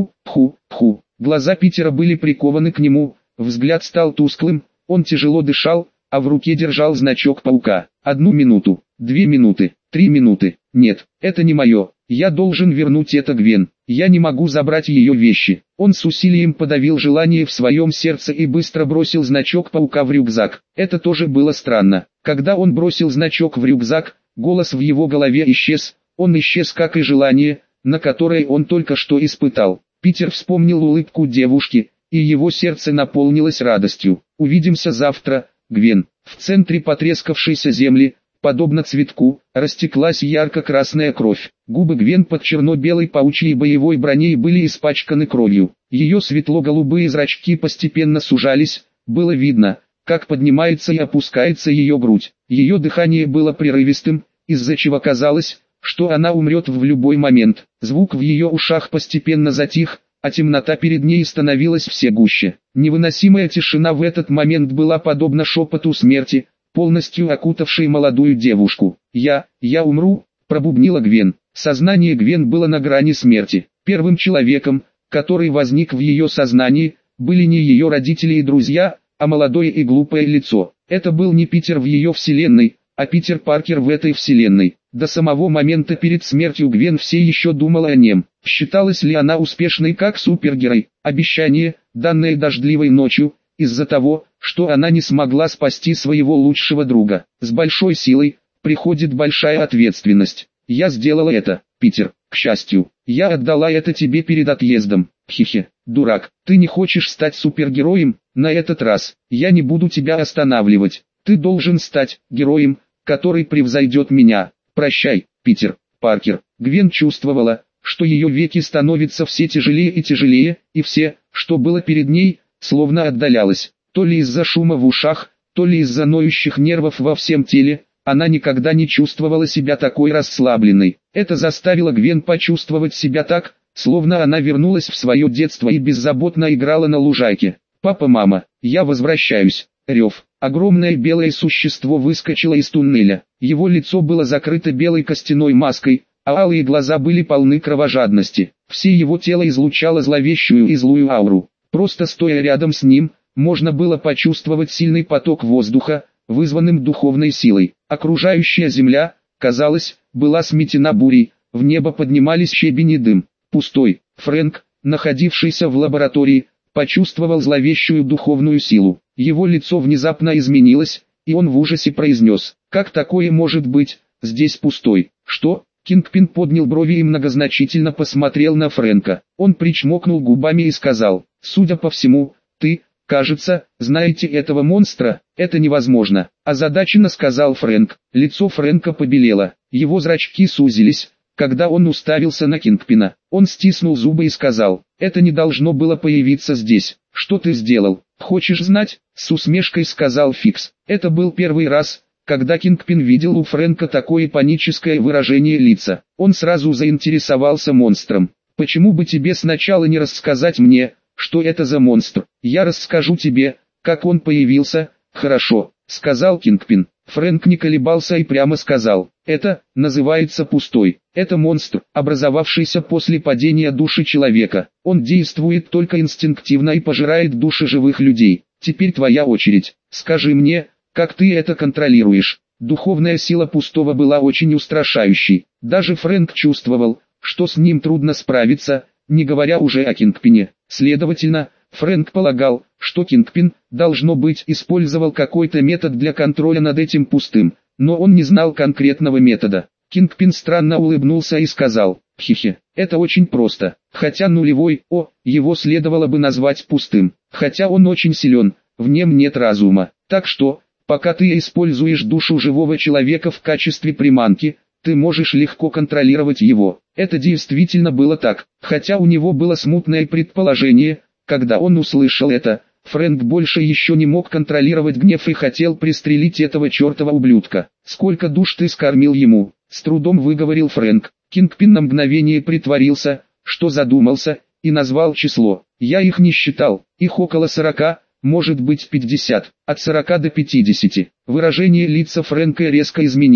Ху. Глаза Питера были прикованы к нему, взгляд стал тусклым, он тяжело дышал, а в руке держал значок паука. 1 минуту, 2 минуты, 3 минуты. Нет, это не мое. Я должен вернуть это Гвен. Я не могу забрать ее вещи. Он с усилием подавил желание в своем сердце и быстро бросил значок паука в рюкзак. Это тоже было странно. Когда он бросил значок в рюкзак, голос в его голове исчез. Он исчез, как и желание, на которое он только что испытал. Питер вспомнил улыбку девушки, и его сердце наполнилось радостью. «Увидимся завтра, Гвен». В центре потрескавшейся земли, подобно цветку, растеклась ярко-красная кровь. Губы Гвен под черно-белой паучьей боевой броней были испачканы кровью. Ее светло-голубые зрачки постепенно сужались, было видно, как поднимается и опускается ее грудь. Ее дыхание было прерывистым, из-за чего казалось, что она умрет в любой момент. Звук в ее ушах постепенно затих, а темнота перед ней становилась все гуще. Невыносимая тишина в этот момент была подобна шепоту смерти, полностью окутавшей молодую девушку. «Я умру», — пробубнила Гвен. Сознание Гвен было на грани смерти. Первым человеком, который возник в ее сознании, были не ее родители и друзья, а молодое и глупое лицо. Это был не Питер в ее вселенной, а Питер Паркер в этой вселенной. До самого момента перед смертью Гвен все еще думала о нем. Считалась ли она успешной как супергерой? Обещание, данное дождливой ночью, из-за того, что она не смогла спасти своего лучшего друга. С большой силой приходит большая ответственность. Я сделала это, Питер, к счастью. Я отдала это тебе перед отъездом. Хе-хе, дурак, ты не хочешь стать супергероем? На этот раз я не буду тебя останавливать. Ты должен стать героем, который превзойдет меня. Прощай, Питер Паркер. Гвен чувствовала, что ее веки становятся все тяжелее и тяжелее, и все, что было перед ней, словно отдалялось. То ли из-за шума в ушах, то ли из-за ноющих нервов во всем теле, она никогда не чувствовала себя такой расслабленной. Это заставило Гвен почувствовать себя так, словно она вернулась в свое детство и беззаботно играла на лужайке. «Папа, мама, я возвращаюсь». Рев. Огромное белое существо выскочило из туннеля. Его лицо было закрыто белой костяной маской, а алые глаза были полны кровожадности. Все его тело излучало зловещую и злую ауру. Просто стоя рядом с ним, можно было почувствовать сильный поток воздуха, вызванным духовной силой. Окружающая земля, казалось, была сметена бурей, в небо поднимались щебень и дым. Пустой. Фрэнк, находившийся в лаборатории, почувствовал зловещую духовную силу. Его лицо внезапно изменилось, и он в ужасе произнес: «Как такое может быть, здесь пустой?» «Что?» Кингпин поднял брови и многозначительно посмотрел на Фрэнка. Он причмокнул губами и сказал: «Судя по всему, ты, кажется, знаете этого монстра?» «Это невозможно», — озадаченно сказал Фрэнк. Лицо Фрэнка побелело, его зрачки сузились, когда он уставился на Кингпина. Он стиснул зубы и сказал: «Это не должно было появиться здесь. Что ты сделал? Хочешь знать?» — с усмешкой сказал Фикс. Это был первый раз, когда Кингпин видел у Фрэнка такое паническое выражение лица. Он сразу заинтересовался монстром. «Почему бы тебе сначала не рассказать мне, что это за монстр? Я расскажу тебе, как он появился». «Хорошо», — сказал Кингпин. Фрэнк не колебался и прямо сказал: «Это называется пустой. Это монстр, образовавшийся после падения души человека. Он действует только инстинктивно и пожирает души живых людей. Теперь твоя очередь. Скажи мне, как ты это контролируешь?» Духовная сила пустого была очень устрашающей. Даже Фрэнк чувствовал, что с ним трудно справиться, не говоря уже о Кингпине. Следовательно, Фрэнк полагал, что Кингпин, должно быть, использовал какой-то метод для контроля над этим пустым, но он не знал конкретного метода. Кингпин странно улыбнулся и сказал: «Хе-хе, это очень просто. Хотя нулевой, его следовало бы назвать пустым. Хотя он очень силен, в нем нет разума. Так что, пока ты используешь душу живого человека в качестве приманки, ты можешь легко контролировать его». Это действительно было так, хотя у него было смутное предположение. Когда он услышал это, Фрэнк больше еще не мог контролировать гнев и хотел пристрелить этого чертова ублюдка. «Сколько душ ты скормил ему?» — с трудом выговорил Фрэнк. Кингпин на мгновение притворился, что задумался, и назвал число. «Я их не считал, их около 40, может быть 50, от 40 до 50. Выражение лица Фрэнка резко изменилось.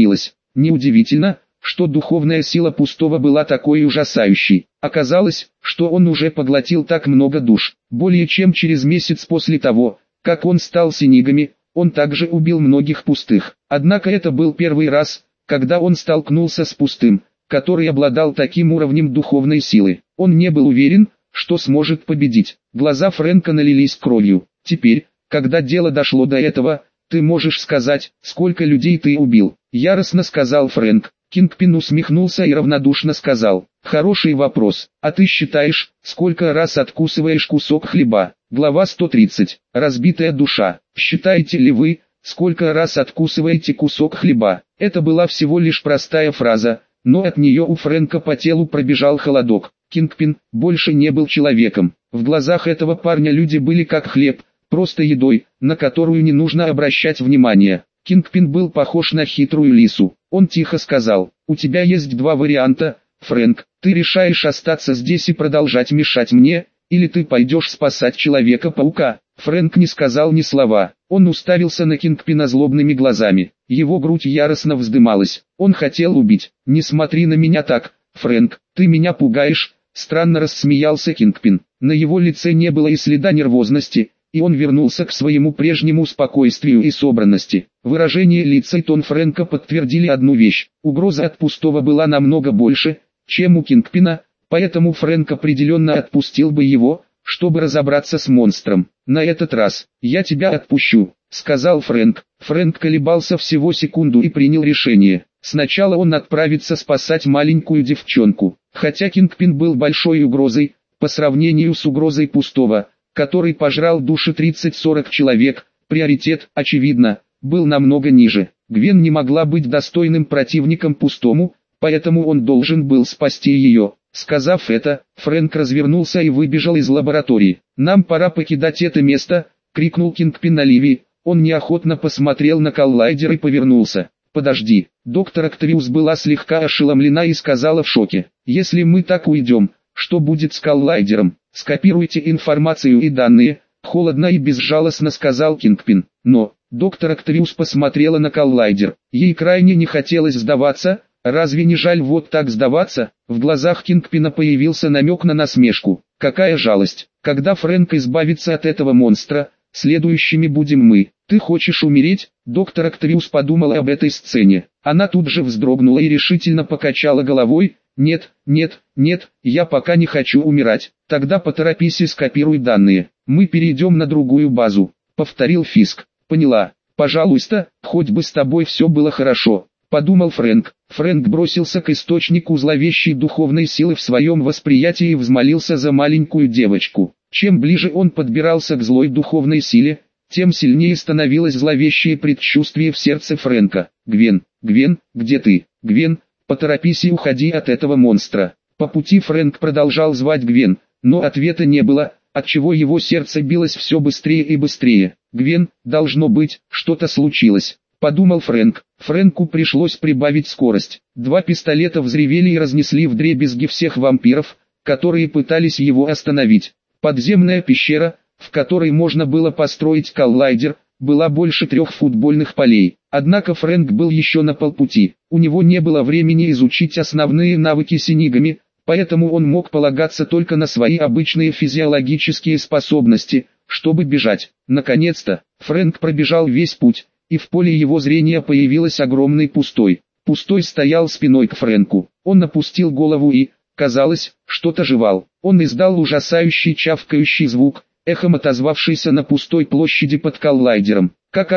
Неудивительно, что духовная сила Пустого была такой ужасающей. Оказалось, что он уже поглотил так много душ. Более чем через месяц после того, как он стал Синигами, он также убил многих Пустых. Однако это был первый раз, когда он столкнулся с Пустым, который обладал таким уровнем духовной силы. Он не был уверен, что сможет победить. Глаза Фрэнка налились кровью. Теперь, когда дело дошло до этого, ты можешь сказать, сколько людей ты убил? Яростно сказал Фрэнк. Кингпин усмехнулся и равнодушно сказал: хороший вопрос. А ты считаешь, сколько раз откусываешь кусок хлеба? Глава 130. Разбитая душа. Считаете ли вы, сколько раз откусываете кусок хлеба? Это была всего лишь простая фраза, но от нее у Фрэнка по телу пробежал холодок. Кингпин больше не был человеком. В глазах этого парня люди были как хлеб, просто едой, на которую не нужно обращать внимание. Кингпин был похож на хитрую лису. Он тихо сказал: у тебя есть два варианта, Фрэнк. Ты решаешь остаться здесь и продолжать мешать мне, или ты пойдешь спасать Человека-паука. Фрэнк не сказал ни слова. Он уставился на Кингпина злобными глазами. Его грудь яростно вздымалась. Он хотел убить. Не смотри на меня так, Фрэнк, ты меня пугаешь. Странно рассмеялся Кингпин. На его лице не было и следа нервозности, и он вернулся к своему прежнему спокойствию и собранности. Выражение лица и тон Фрэнка подтвердили одну вещь: угроза от Пустого была намного больше, чем у Кингпина, поэтому Фрэнк определенно отпустил бы его, чтобы разобраться с монстром. На этот раз, я тебя отпущу, сказал Фрэнк. Фрэнк колебался всего секунду и принял решение. Сначала он отправится спасать маленькую девчонку. Хотя Кингпин был большой угрозой, по сравнению с угрозой Пустого, который пожрал души 30-40 человек, приоритет, очевидно, был намного ниже. Гвен не могла быть достойным противником Пустому, поэтому он должен был спасти ее. Сказав это, Фрэнк развернулся и выбежал из лаборатории. «Нам пора покидать это место», — крикнул Кингпин Оливии. Он неохотно посмотрел на коллайдер и повернулся. «Подожди». Доктор Октавиус была слегка ошеломлена и сказала в шоке: «Если мы так уйдем, что будет с коллайдером? Скопируйте информацию и данные», — холодно и безжалостно сказал Кингпин. Но доктор Октавиус посмотрела на коллайдер. Ей крайне не хотелось сдаваться. «Разве не жаль вот так сдаваться?» В глазах Кингпина появился намек на насмешку. «Какая жалость! Когда Фрэнк избавится от этого монстра, следующими будем мы. Ты хочешь умереть?» Доктор Октавиус подумала об этой сцене. Она тут же вздрогнула и решительно покачала головой. «Нет, нет, нет, я пока не хочу умирать». «Тогда поторопись и скопируй данные. Мы перейдем на другую базу», — повторил Фиск. «Поняла. Пожалуйста, хоть бы с тобой все было хорошо», — подумал Фрэнк. Фрэнк бросился к источнику зловещей духовной силы в своем восприятии и взмолился за маленькую девочку. Чем ближе он подбирался к злой духовной силе, тем сильнее становилось зловещее предчувствие в сердце Фрэнка. «Гвен, Гвен, где ты? Гвен, поторопись и уходи от этого монстра». По пути Фрэнк продолжал звать Гвен, но ответа не было, отчего его сердце билось все быстрее и быстрее. «Гвен, должно быть, что-то случилось», — подумал Фрэнк. Фрэнку пришлось прибавить скорость. Два пистолета взревели и разнесли вдребезги всех вампиров, которые пытались его остановить. Подземная пещера, в которой можно было построить коллайдер, была больше 3 футбольных полей. Однако Фрэнк был еще на полпути. У него не было времени изучить основные навыки Синигами, поэтому он мог полагаться только на свои обычные физиологические способности, чтобы бежать. Наконец-то, Фрэнк пробежал весь путь, и в поле его зрения появилась огромный Пустой. Пустой стоял спиной к Фрэнку. Он опустил голову и, казалось, что-то жевал. Он издал ужасающий чавкающий звук, эхом отозвавшийся на пустой площади под коллайдером.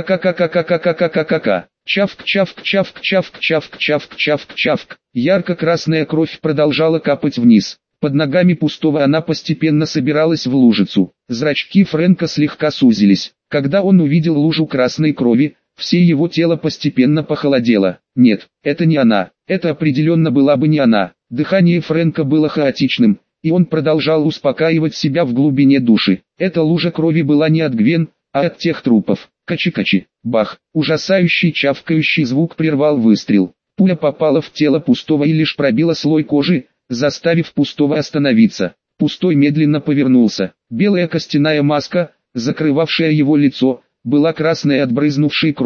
Ка-ка-ка-ка-ка-ка-ка-ка-ка-ка. Чавк-чавк-чавк-чавк-чавк-чавк-чавк. Ярко-красная кровь продолжала капать вниз. Под ногами Пустого она постепенно собиралась в лужицу. Зрачки Фрэнка слегка сузились. Когда он увидел лужу красной крови, все его тело постепенно похолодело. Нет, это не она. Это определенно была бы не она. Дыхание Фрэнка было хаотичным, и он продолжал успокаивать себя в глубине души. Эта лужа крови была не от Гвен, а от тех трупов. Качи-качи, бах. Ужасающий чавкающий звук прервал выстрел. Пуля попала в тело Пустого и лишь пробила слой кожи, заставив Пустого остановиться. Пустой медленно повернулся. Белая костяная маска, закрывавшая его лицо, была красной от брызнувшей крови.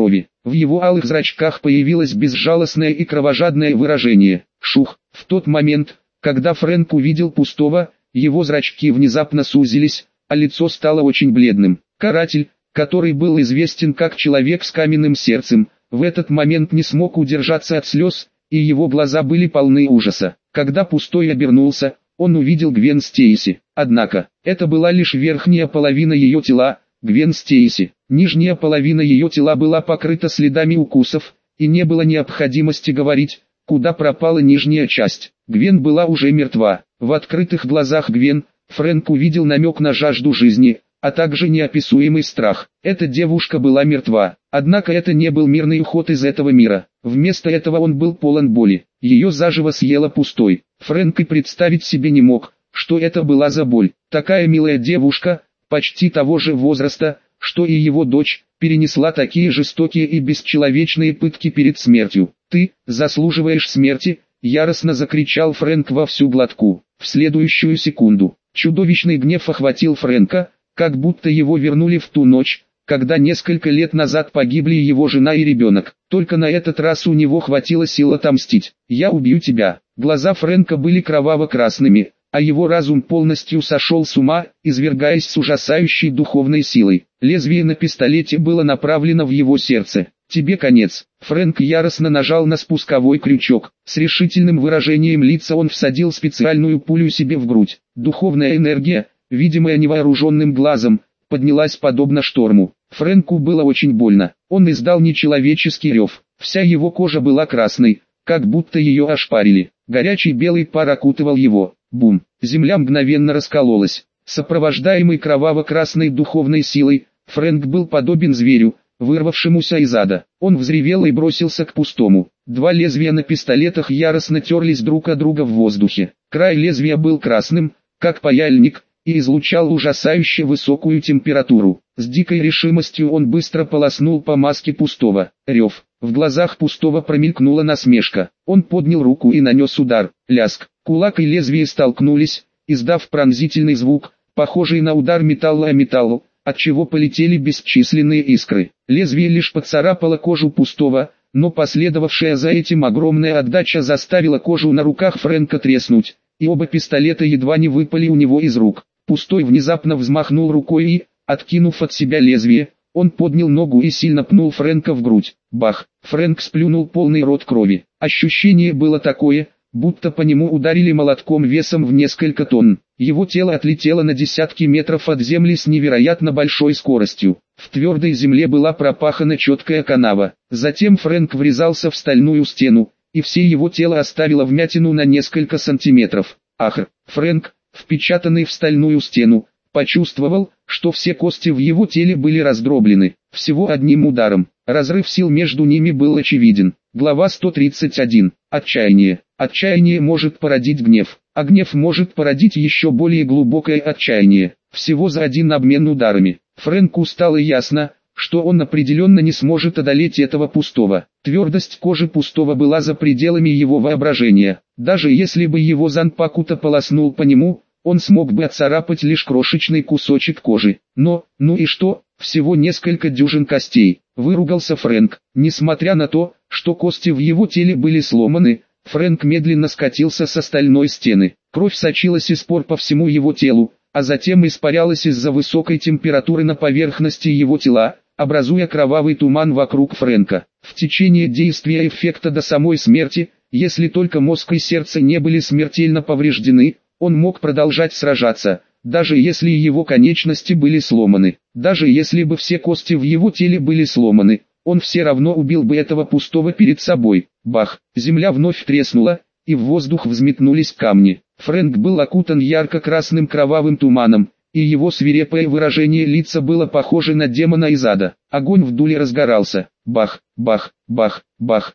В его алых зрачках появилось безжалостное и кровожадное выражение. Шух! В тот момент, когда Фрэнк увидел Пустого, его зрачки внезапно сузились, а лицо стало очень бледным. Каратель, который был известен как человек с каменным сердцем, в этот момент не смог удержаться от слез, и его глаза были полны ужаса. Когда Пустой обернулся, он увидел Гвен Стейси. Однако, это была лишь верхняя половина ее тела, Гвен Стейси. Нижняя половина ее тела была покрыта следами укусов, и не было необходимости говорить, куда пропала нижняя часть. Гвен была уже мертва. В открытых глазах Гвен, Фрэнк увидел намек на жажду жизни, а также неописуемый страх. Эта девушка была мертва. Однако это не был мирный уход из этого мира. Вместо этого он был полон боли. Ее заживо съела Пустой. Фрэнк и представить себе не мог, что это была за боль. Такая милая девушка, почти того же возраста, что и его дочь, перенесла такие жестокие и бесчеловечные пытки перед смертью. «Ты заслуживаешь смерти!» — яростно закричал Фрэнк во всю глотку. В следующую секунду, чудовищный гнев охватил Фрэнка, как будто его вернули в ту ночь, когда несколько лет назад погибли его жена и ребенок. Только на этот раз у него хватило сил отомстить. «Я убью тебя!» Глаза Фрэнка были кроваво-красными, а его разум полностью сошел с ума, извергаясь с ужасающей духовной силой. Лезвие на пистолете было направлено в его сердце. «Тебе конец!» Фрэнк яростно нажал на спусковой крючок. С решительным выражением лица он всадил специальную пулю себе в грудь. Духовная энергия, видимая невооруженным глазом, поднялась подобно шторму. Фрэнку было очень больно. Он издал нечеловеческий рев. Вся его кожа была красной, как будто ее ошпарили. Горячий белый пар окутывал его. Бум! Земля мгновенно раскололась. Сопровождаемый кроваво-красной духовной силой, Фрэнк был подобен зверю, вырвавшемуся из ада. Он взревел и бросился к Пустому. Два лезвия на пистолетах яростно терлись друг от друга в воздухе. Край лезвия был красным, как паяльник, и излучал ужасающе высокую температуру. С дикой решимостью он быстро полоснул по маске Пустого. Рев. В глазах Пустого промелькнула насмешка. Он поднял руку и нанес удар. Ляск. Кулак и лезвие столкнулись, издав пронзительный звук, похожий на удар металла о металл, отчего полетели бесчисленные искры. Лезвие лишь поцарапало кожу Пустого, но последовавшая за этим огромная отдача заставила кожу на руках Фрэнка треснуть, и оба пистолета едва не выпали у него из рук. Пустой внезапно взмахнул рукой и, откинув от себя лезвие, он поднял ногу и сильно пнул Фрэнка в грудь. Бах! Фрэнк сплюнул полный рот крови. Ощущение было такое, будто по нему ударили молотком весом в несколько тонн. Его тело отлетело на десятки метров от земли с невероятно большой скоростью. В твердой земле была пропахана четкая канава. Затем Фрэнк врезался в стальную стену, и все его тело оставило вмятину на несколько сантиметров. Ах! Фрэнк, впечатанный в стальную стену, почувствовал, что все кости в его теле были раздроблены. Всего одним ударом. Разрыв сил между ними был очевиден. Глава 131. Отчаяние. Отчаяние может породить гнев, а гнев может породить еще более глубокое отчаяние. Всего за один обмен ударами. Фрэнку стало ясно, что он определенно не сможет одолеть этого Пустого. Твердость кожи Пустого была за пределами его воображения. Даже если бы его Занпакута полоснул по нему, он смог бы отцарапать лишь крошечный кусочек кожи. Но, ну и что, всего несколько дюжин костей, выругался Фрэнк. Несмотря на то, что кости в его теле были сломаны, Фрэнк медленно скатился со стальной стены. Кровь сочилась из пор по всему его телу, а затем испарялась из-за высокой температуры на поверхности его тела, образуя кровавый туман вокруг Фрэнка. В течение действия эффекта до самой смерти, если только мозг и сердце не были смертельно повреждены, он мог продолжать сражаться, даже если его конечности были сломаны. Даже если бы все кости в его теле были сломаны, он все равно убил бы этого Пустого перед собой. Бах! Земля вновь треснула, и в воздух взметнулись камни. Фрэнк был окутан ярко-красным кровавым туманом, и его свирепое выражение лица было похоже на демона из ада. Огонь в дуле разгорался. Бах, бах, бах, бах.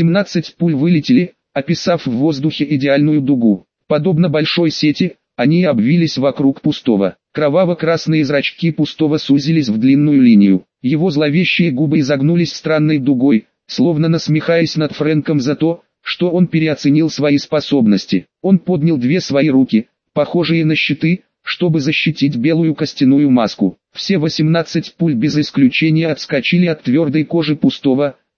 18 пуль вылетели, описав в воздухе идеальную дугу. Подобно большой сети, они обвились вокруг Пустого. Кроваво-красные зрачки Пустого сузились в длинную линию. Его зловещие губы изогнулись странной дугой, словно насмехаясь над Фрэнком за то, что он переоценил свои способности. Он поднял две свои руки, похожие на щиты, чтобы защитить белую костяную маску. Все 18 пуль без исключения отскочили от твердой кожи Пустого,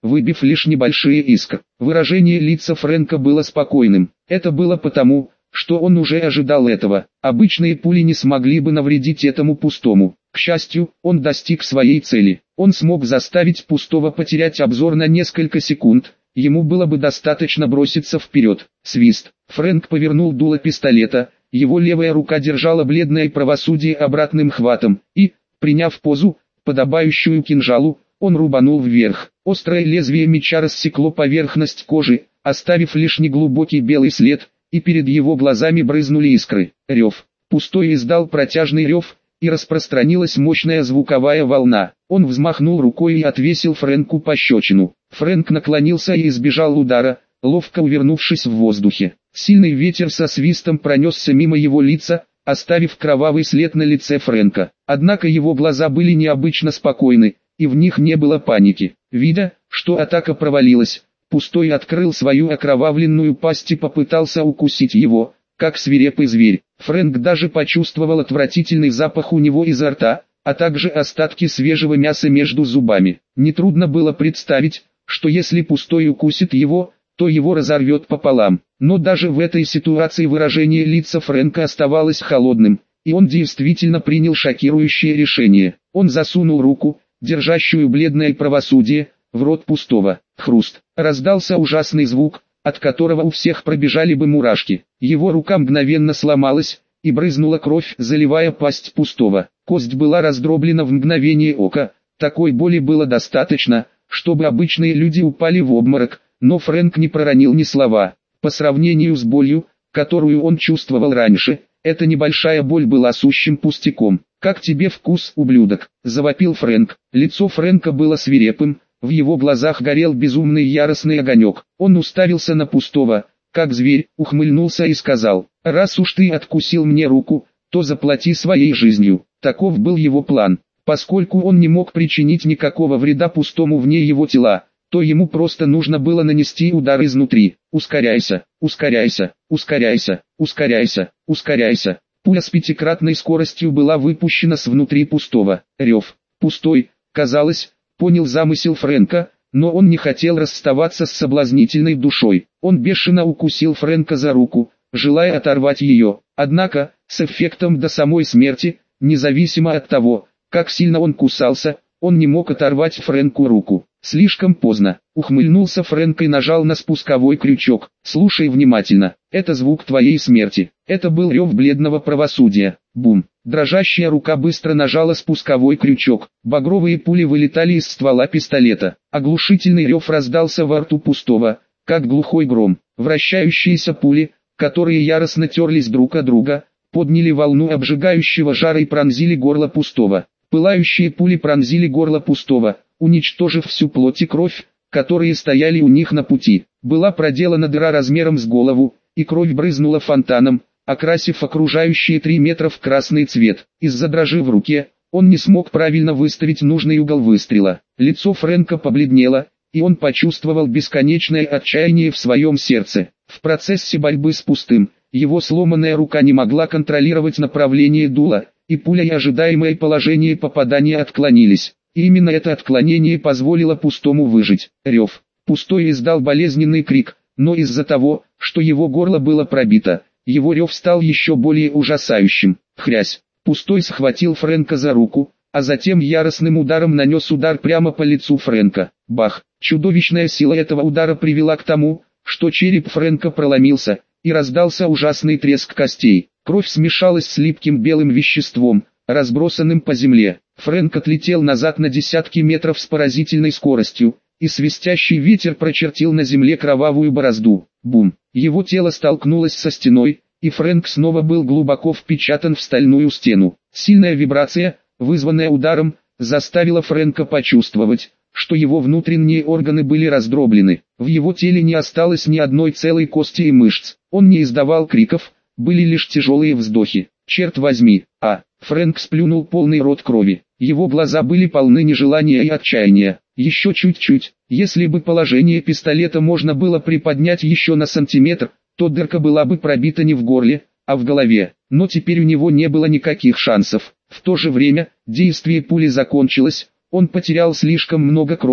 выбив лишь небольшие искры. Выражение лица Фрэнка было спокойным. Это было потому, что он уже ожидал этого. Обычные пули не смогли бы навредить этому пустому. К счастью, он достиг своей цели. Он смог заставить пустого потерять обзор на несколько секунд. Ему было бы достаточно броситься вперед. Свист. Фрэнк повернул дуло пистолета. Его левая рука держала бледное правосудие обратным хватом. И, приняв позу, подобающую кинжалу, он рубанул вверх. Острое лезвие меча рассекло поверхность кожи, оставив лишь неглубокий белый след, и перед его глазами брызнули искры. Рев. Пустой издал протяжный рев, и распространилась мощная звуковая волна. Он взмахнул рукой и отвесил Фрэнку пощечину. Фрэнк наклонился и избежал удара, ловко увернувшись в воздухе. Сильный ветер со свистом пронесся мимо его лица, оставив кровавый след на лице Фрэнка. Однако его глаза были необычно спокойны, и в них не было паники. Видя, что атака провалилась, Пустой открыл свою окровавленную пасть и попытался укусить его, как свирепый зверь. Фрэнк даже почувствовал отвратительный запах у него изо рта, а также остатки свежего мяса между зубами. Нетрудно было представить, что если Пустой укусит его, то его разорвет пополам. Но даже в этой ситуации выражение лица Фрэнка оставалось холодным, и он действительно принял шокирующее решение. Он засунул руку, держащую бледное правосудие, в рот Пустого. Хруст. Раздался ужасный звук, от которого у всех пробежали бы мурашки. Его рука мгновенно сломалась, и брызнула кровь, заливая пасть Пустого. Кость была раздроблена в мгновение ока. Такой боли было достаточно, чтобы обычные люди упали в обморок, но Фрэнк не проронил ни слова. По сравнению с болью, которую он чувствовал раньше, эта небольшая боль была сущим пустяком. «Как тебе вкус, ублюдок?» – завопил Фрэнк. Лицо Фрэнка было свирепым, в его глазах горел безумный яростный огонек. Он уставился на Пустого, как зверь, ухмыльнулся и сказал: «Раз уж ты откусил мне руку, то заплати своей жизнью». Таков был его план. Поскольку он не мог причинить никакого вреда Пустому вне его тела, то ему просто нужно было нанести удар изнутри. «Ускоряйся, ускоряйся, ускоряйся, ускоряйся, ускоряйся». Пуля с 5-кратной скоростью была выпущена с внутри Пустого. Рев. Пустой, казалось, понял замысел Фрэнка, но он не хотел расставаться с соблазнительной душой. Он бешено укусил Фрэнка за руку, желая оторвать ее. Однако, с эффектом до самой смерти, независимо от того, как сильно он кусался, он не мог оторвать Фрэнку руку. Слишком поздно. Ухмыльнулся Фрэнк и нажал на спусковой крючок. «Слушай внимательно, это звук твоей смерти». Это был рев бледного правосудия. Бум. Дрожащая рука быстро нажала спусковой крючок. Багровые пули вылетали из ствола пистолета. Оглушительный рев раздался во рту Пустого, как глухой гром. Вращающиеся пули, которые яростно терлись друг о друга, подняли волну обжигающего жара и пронзили горло Пустого. Пылающие пули пронзили горло Пустого, уничтожив всю плоть и кровь, которые стояли у них на пути. Была проделана дыра размером с голову, и кровь брызнула фонтаном, окрасив окружающие 3 метра в красный цвет. Из-за дрожи в руке, он не смог правильно выставить нужный угол выстрела. Лицо Фрэнка побледнело, и он почувствовал бесконечное отчаяние в своем сердце. В процессе борьбы с Пустым, его сломанная рука не могла контролировать направление дула, и пуля и ожидаемое положение попадания отклонились. И именно это отклонение позволило Пустому выжить. Рев. Пустой издал болезненный крик, но из-за того, что его горло было пробито, его рев стал еще более ужасающим. Хрясь. Пустой схватил Фрэнка за руку, а затем яростным ударом нанес удар прямо по лицу Фрэнка. Бах. Чудовищная сила этого удара привела к тому, что череп Фрэнка проломился, и раздался ужасный треск костей. Кровь смешалась с липким белым веществом, разбросанным по земле. Фрэнк отлетел назад на десятки метров с поразительной скоростью, и свистящий ветер прочертил на земле кровавую борозду. Бум! Его тело столкнулось со стеной, и Фрэнк снова был глубоко впечатан в стальную стену. Сильная вибрация, вызванная ударом, заставила Фрэнка почувствовать, что его внутренние органы были раздроблены. В его теле не осталось ни одной целой кости и мышц. Он не издавал криков, были лишь тяжелые вздохи. «Черт возьми!» Фрэнк сплюнул полный рот крови. Его глаза были полны нежелания и отчаяния. Еще чуть-чуть. Если бы положение пистолета можно было приподнять еще на сантиметр, то дырка была бы пробита не в горле, а в голове. Но теперь у него не было никаких шансов. В то же время, действие пули закончилось, он потерял слишком много крови,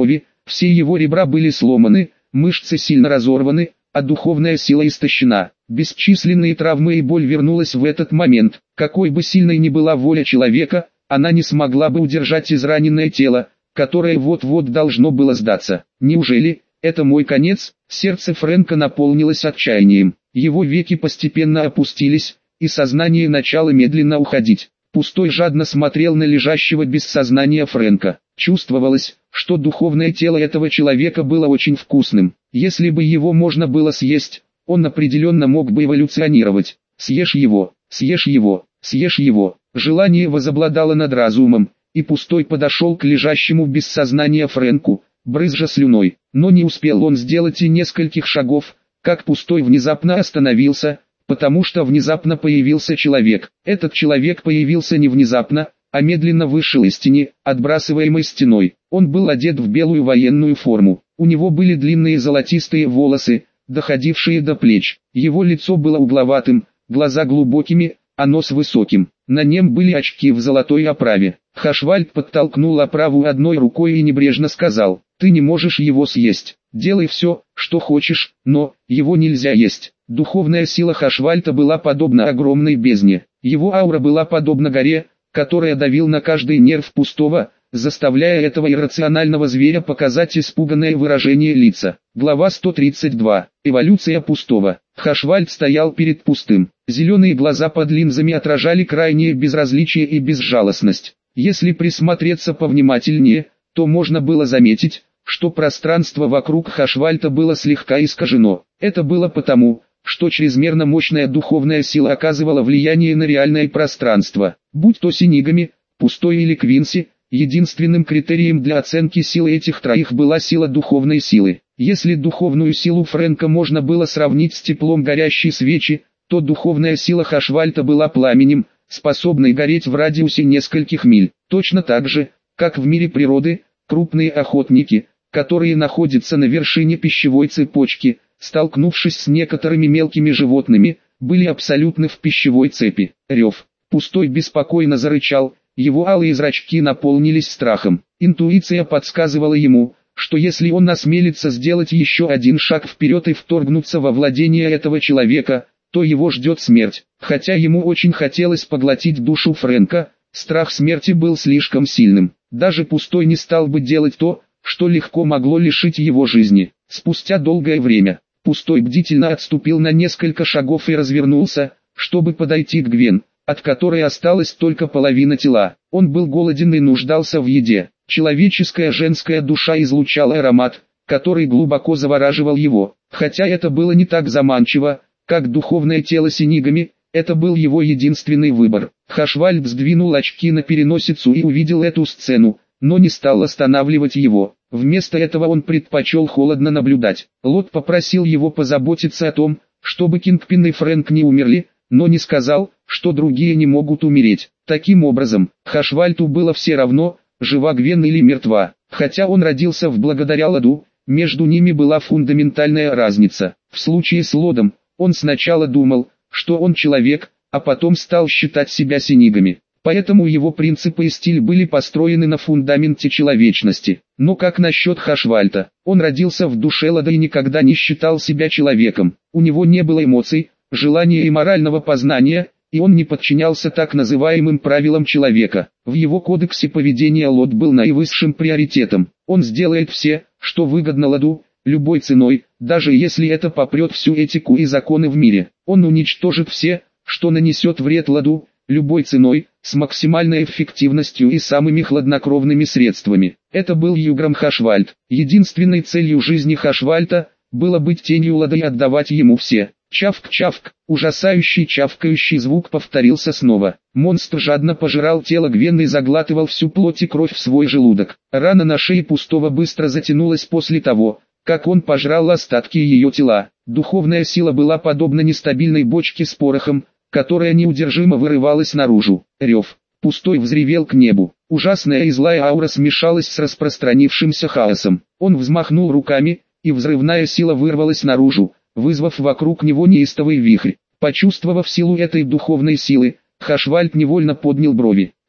все его ребра были сломаны, мышцы сильно разорваны, а духовная сила истощена. Бесчисленные травмы и боль вернулась в этот момент. Какой бы сильной ни была воля человека, она не смогла бы удержать израненное тело, которое вот-вот должно было сдаться. Неужели это мой конец? Сердце Фрэнка наполнилось отчаянием. Его веки постепенно опустились, и сознание начало медленно уходить. Пустой жадно смотрел на лежащего без сознания Фрэнка. Чувствовалось, что духовное тело этого человека было очень вкусным. Если бы его можно было съесть, он определенно мог бы эволюционировать. Съешь его, съешь его, съешь его. Желание возобладало над разумом, и Пустой подошел к лежащему без сознания Фрэнку, брызжа слюной. Но не успел он сделать и нескольких шагов, как Пустой внезапно остановился, потому что внезапно появился человек. Этот человек появился не внезапно, а медленно вышел из тени, отбрасываемой стеной. Он был одет в белую военную форму. У него были длинные золотистые волосы, доходившие до плеч. Его лицо было угловатым, глаза глубокими, а нос высоким. На нем были очки в золотой оправе. Хашвальд подтолкнул оправу одной рукой и небрежно сказал: «Ты не можешь его съесть. Делай все, что хочешь, но его нельзя есть». Духовная сила Хашвальда была подобна огромной бездне. Его аура была подобна горе, которая давил на каждый нерв Пустого, заставляя этого иррационального зверя показать испуганное выражение лица. Глава 132. Эволюция Пустого. Хашвальд стоял перед Пустым. Зеленые глаза под линзами отражали крайнее безразличие и безжалостность. Если присмотреться повнимательнее, то можно было заметить, что пространство вокруг Хашвальда было слегка искажено. Это было потому, что чрезмерно мощная духовная сила оказывала влияние на реальное пространство. Будь то Синигами, Пустой или Квинси, единственным критерием для оценки силы этих троих была сила духовной силы. Если духовную силу Фрэнка можно было сравнить с теплом горящей свечи, то духовная сила Хашвальда была пламенем, способной гореть в радиусе нескольких миль. Точно так же, как в мире природы, крупные охотники, которые находятся на вершине пищевой цепочки, столкнувшись с некоторыми мелкими животными, были абсолютно в пищевой цепи. Рев. Пустой беспокойно зарычал, его алые зрачки наполнились страхом. Интуиция подсказывала ему, что если он осмелится сделать еще один шаг вперед и вторгнуться во владение этого человека, то его ждет смерть. Хотя ему очень хотелось поглотить душу Фрэнка, страх смерти был слишком сильным. Даже Пустой не стал бы делать то, что легко могло лишить его жизни. Спустя долгое время, Пустой бдительно отступил на несколько шагов и развернулся, чтобы подойти к Гвен, от которой осталась только половина тела. Он был голоден и нуждался в еде. Человеческая женская душа излучала аромат, который глубоко завораживал его. Хотя это было не так заманчиво, как духовное тело Синигами, это был его единственный выбор. Хашвальд сдвинул очки на переносицу и увидел эту сцену, но не стал останавливать его. Вместо этого он предпочел холодно наблюдать. Лот попросил его позаботиться о том, чтобы Кингпин и Фрэнк не умерли, но не сказал, что другие не могут умереть. Таким образом, Хашвальду было все равно, жива Гвен или мертва. Хотя он родился благодаря Лоду, между ними была фундаментальная разница. В случае с Лодом, он сначала думал, что он человек, а потом стал считать себя Синигами. Поэтому его принципы и стиль были построены на фундаменте человечности. Но как насчет Хашвальда? Он родился в душе Лода и никогда не считал себя человеком. У него не было эмоций, желания и морального познания, и он не подчинялся так называемым правилам человека. В его кодексе поведения Лод был наивысшим приоритетом. Он сделает все, что выгодно Лоду, любой ценой, даже если это попрет всю этику и законы в мире. Он уничтожит все, что нанесет вред Лоду, любой ценой, с максимальной эффективностью и самыми хладнокровными средствами. Это был Юграм Хашвальд. Единственной целью жизни Хашвальда было быть тенью Лода и отдавать ему все. Чавк-чавк, ужасающий чавкающий звук повторился снова. Монстр жадно пожирал тело Гвен и заглатывал всю плоть и кровь в свой желудок. Рана на шее Пустого быстро затянулась после того, как он пожрал остатки ее тела. Духовная сила была подобна нестабильной бочке с порохом, которая неудержимо вырывалась наружу. Рев. Пустой взревел к небу. Ужасная и злая аура смешалась с распространившимся хаосом. Он взмахнул руками, и взрывная сила вырвалась наружу, вызвав вокруг него неистовый вихрь. Почувствовав силу этой духовной силы, Хашвальд невольно поднял брови.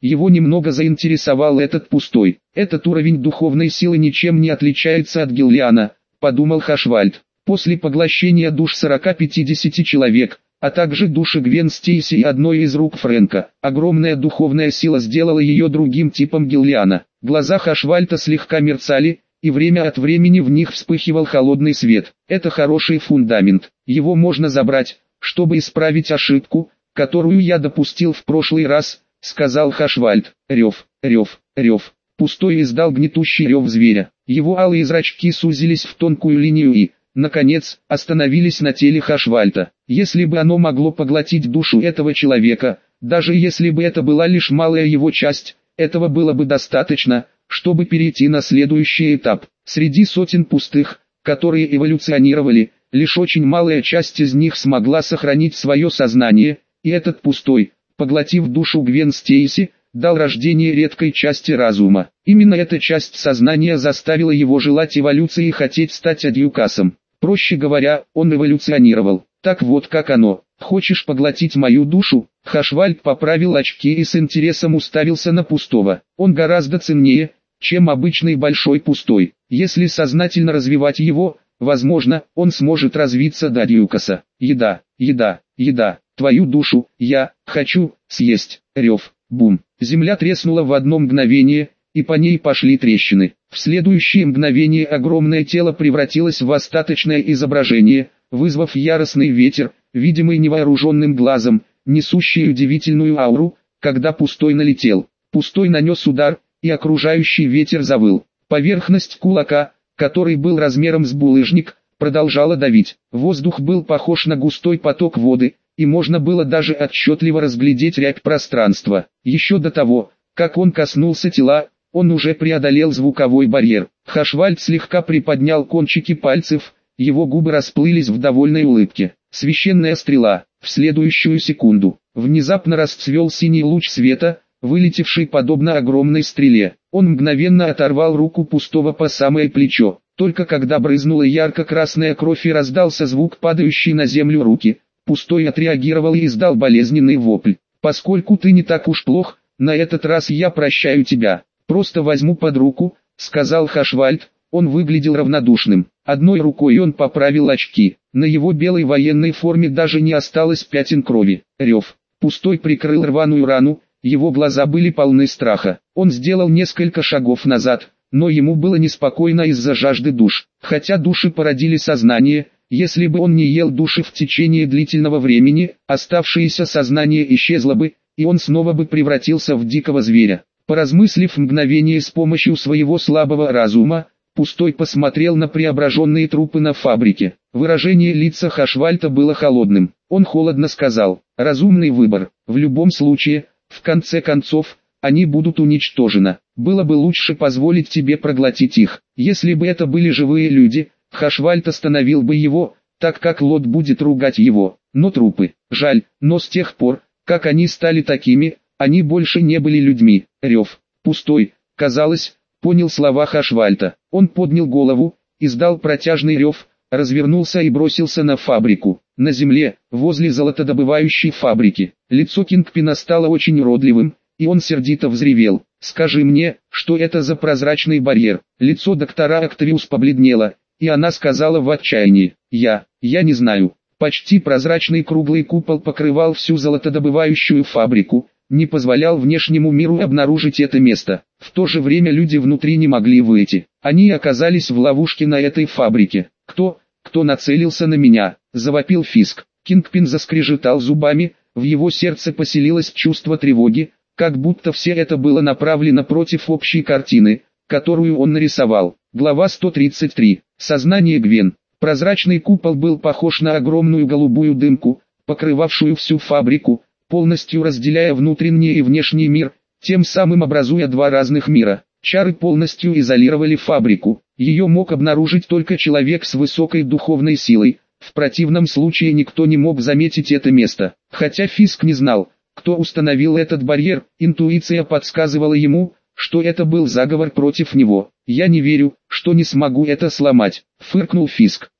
Его немного заинтересовал этот пустой. Этот уровень духовной силы ничем не отличается от Гиллиана, подумал Хашвальд. После поглощения душ 40-50 человек, а также души Гвен Стейси и одной из рук Фрэнка, огромная духовная сила сделала ее другим типом Гиллиана. Глаза Хашвальда слегка мерцали, и время от времени в них вспыхивал холодный свет. Это хороший фундамент, его можно забрать, чтобы исправить ошибку, которую я допустил в прошлый раз, сказал Хашвальд. Рев, рев, рев. Пустой издал гнетущий рев зверя. Его алые зрачки сузились в тонкую линию и, наконец, остановились на теле Хашвальда. Если бы оно могло поглотить душу этого человека, даже если бы это была лишь малая его часть, этого было бы достаточно, чтобы перейти на следующий этап. Среди сотен пустых, которые эволюционировали, лишь очень малая часть из них смогла сохранить свое сознание, и этот пустой, поглотив душу Гвен Стейси, дал рождение редкой части разума. Именно эта часть сознания заставила его желать эволюции и хотеть стать Адьюкасом. Проще говоря, он эволюционировал. Так вот как оно. Хочешь поглотить мою душу? Хашвальд поправил очки и с интересом уставился на пустого. Он гораздо ценнее, чем обычный большой пустой. Если сознательно развивать его, возможно, он сможет развиться до Адьюкаса. Еда, еда, еда. Твою душу, я хочу съесть. Рев, бум. Земля треснула в одно мгновение, и по ней пошли трещины. В следующее мгновение огромное тело превратилось в остаточное изображение, вызвав яростный ветер, видимый невооруженным глазом, несущий удивительную ауру, когда пустой налетел. Пустой нанес удар, и окружающий ветер завыл. Поверхность кулака, который был размером с булыжник, продолжала давить. Воздух был похож на густой поток воды, и можно было даже отчетливо разглядеть рябь пространства. Еще до того, как он коснулся тела, он уже преодолел звуковой барьер. Хашвальд слегка приподнял кончики пальцев, его губы расплылись в довольной улыбке. Священная стрела. В следующую секунду, внезапно расцвел синий луч света, вылетевший подобно огромной стреле. Он мгновенно оторвал руку пустого по самое плечо. Только когда брызнула ярко-красная кровь и раздался звук падающей на землю руки, пустой отреагировал и издал болезненный вопль. «Поскольку ты не так уж плох, на этот раз я прощаю тебя. Просто возьму под руку», — сказал Хашвальд. Он выглядел равнодушным. Одной рукой он поправил очки. На его белой военной форме даже не осталось пятен крови. Рев. Пустой прикрыл рваную рану, его глаза были полны страха. Он сделал несколько шагов назад, но ему было неспокойно из-за жажды душ. Хотя души породили сознание, если бы он не ел души в течение длительного времени, оставшееся сознание исчезло бы, и он снова бы превратился в дикого зверя. Поразмыслив мгновение с помощью своего слабого разума, Пустой посмотрел на преображенные трупы на фабрике. Выражение лица Хашвальда было холодным. Он холодно сказал: «Разумный выбор. В любом случае, в конце концов, они будут уничтожены. Было бы лучше позволить тебе проглотить их. Если бы это были живые люди, Хашвальд остановил бы его, так как Лот будет ругать его. Но трупы, жаль, но с тех пор, как они стали такими, они больше не были людьми». Рев. Пустой, казалось, понял слова Хашвальда. Он поднял голову, издал протяжный рев, развернулся и бросился на фабрику. На земле, возле золотодобывающей фабрики, лицо Кингпина стало очень уродливым, и он сердито взревел: «Скажи мне, что это за прозрачный барьер?» Лицо доктора Октавиус побледнело, и она сказала в отчаянии: Я не знаю». Почти прозрачный круглый купол покрывал всю золотодобывающую фабрику, не позволял внешнему миру обнаружить это место. В то же время люди внутри не могли выйти. Они оказались в ловушке на этой фабрике. «Кто нацелился на меня?» – завопил Фиск. Кингпин заскрежетал зубами, в его сердце поселилось чувство тревоги, как будто все это было направлено против общей картины, которую он нарисовал. Глава 133. Сознание Гвен. Прозрачный купол был похож на огромную голубую дымку, покрывавшую всю фабрику, полностью разделяя внутренний и внешний мир, тем самым образуя два разных мира. Чары полностью изолировали фабрику. Ее мог обнаружить только человек с высокой духовной силой, в противном случае никто не мог заметить это место. Хотя Фиск не знал, кто установил этот барьер, интуиция подсказывала ему, что это был заговор против него. «Я не верю, что не смогу это сломать», — фыркнул Фиск.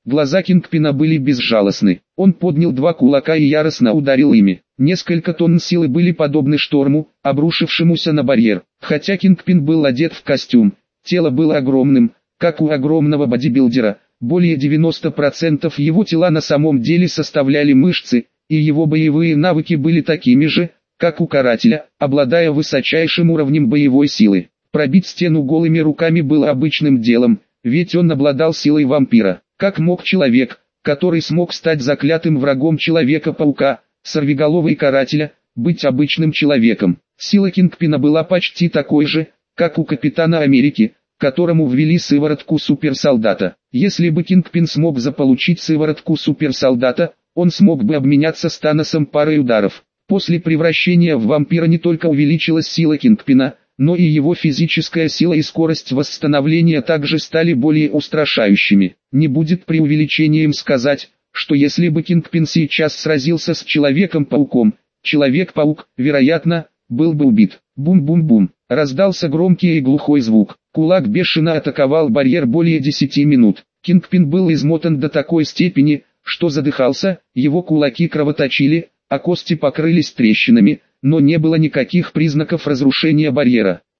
Глаза Кингпина были безжалостны. Он поднял 2 кулака и яростно ударил ими. Несколько тонн силы были подобны шторму, обрушившемуся на барьер. Хотя Кингпин был одет в костюм, тело было огромным, как у огромного бодибилдера. Более 90% его тела на самом деле составляли мышцы, и его боевые навыки были такими же, как у карателя, обладая высочайшим уровнем боевой силы. Пробить стену голыми руками было обычным делом, ведь он обладал силой вампира. Как мог человек, который смог стать заклятым врагом Человека-паука, сорвиголовой карателя, быть обычным человеком? Сила Кингпина была почти такой же, как у Капитана Америки, которому ввели сыворотку суперсолдата. Если бы Кингпин смог заполучить сыворотку суперсолдата, он смог бы обменяться с Таносом парой ударов. После превращения в вампира не только увеличилась сила Кингпина, но и его физическая сила и скорость восстановления также стали более устрашающими. Не будет преувеличением сказать, что если бы Кингпин сейчас сразился с Человеком-пауком, Человек-паук, вероятно, был бы убит. Бум-бум-бум. Раздался громкий и глухой звук. Кулак бешено атаковал барьер более 10 минут. Кингпин был измотан до такой степени, что задыхался, его кулаки кровоточили, а кости покрылись трещинами, но не было никаких признаков разрушения барьера.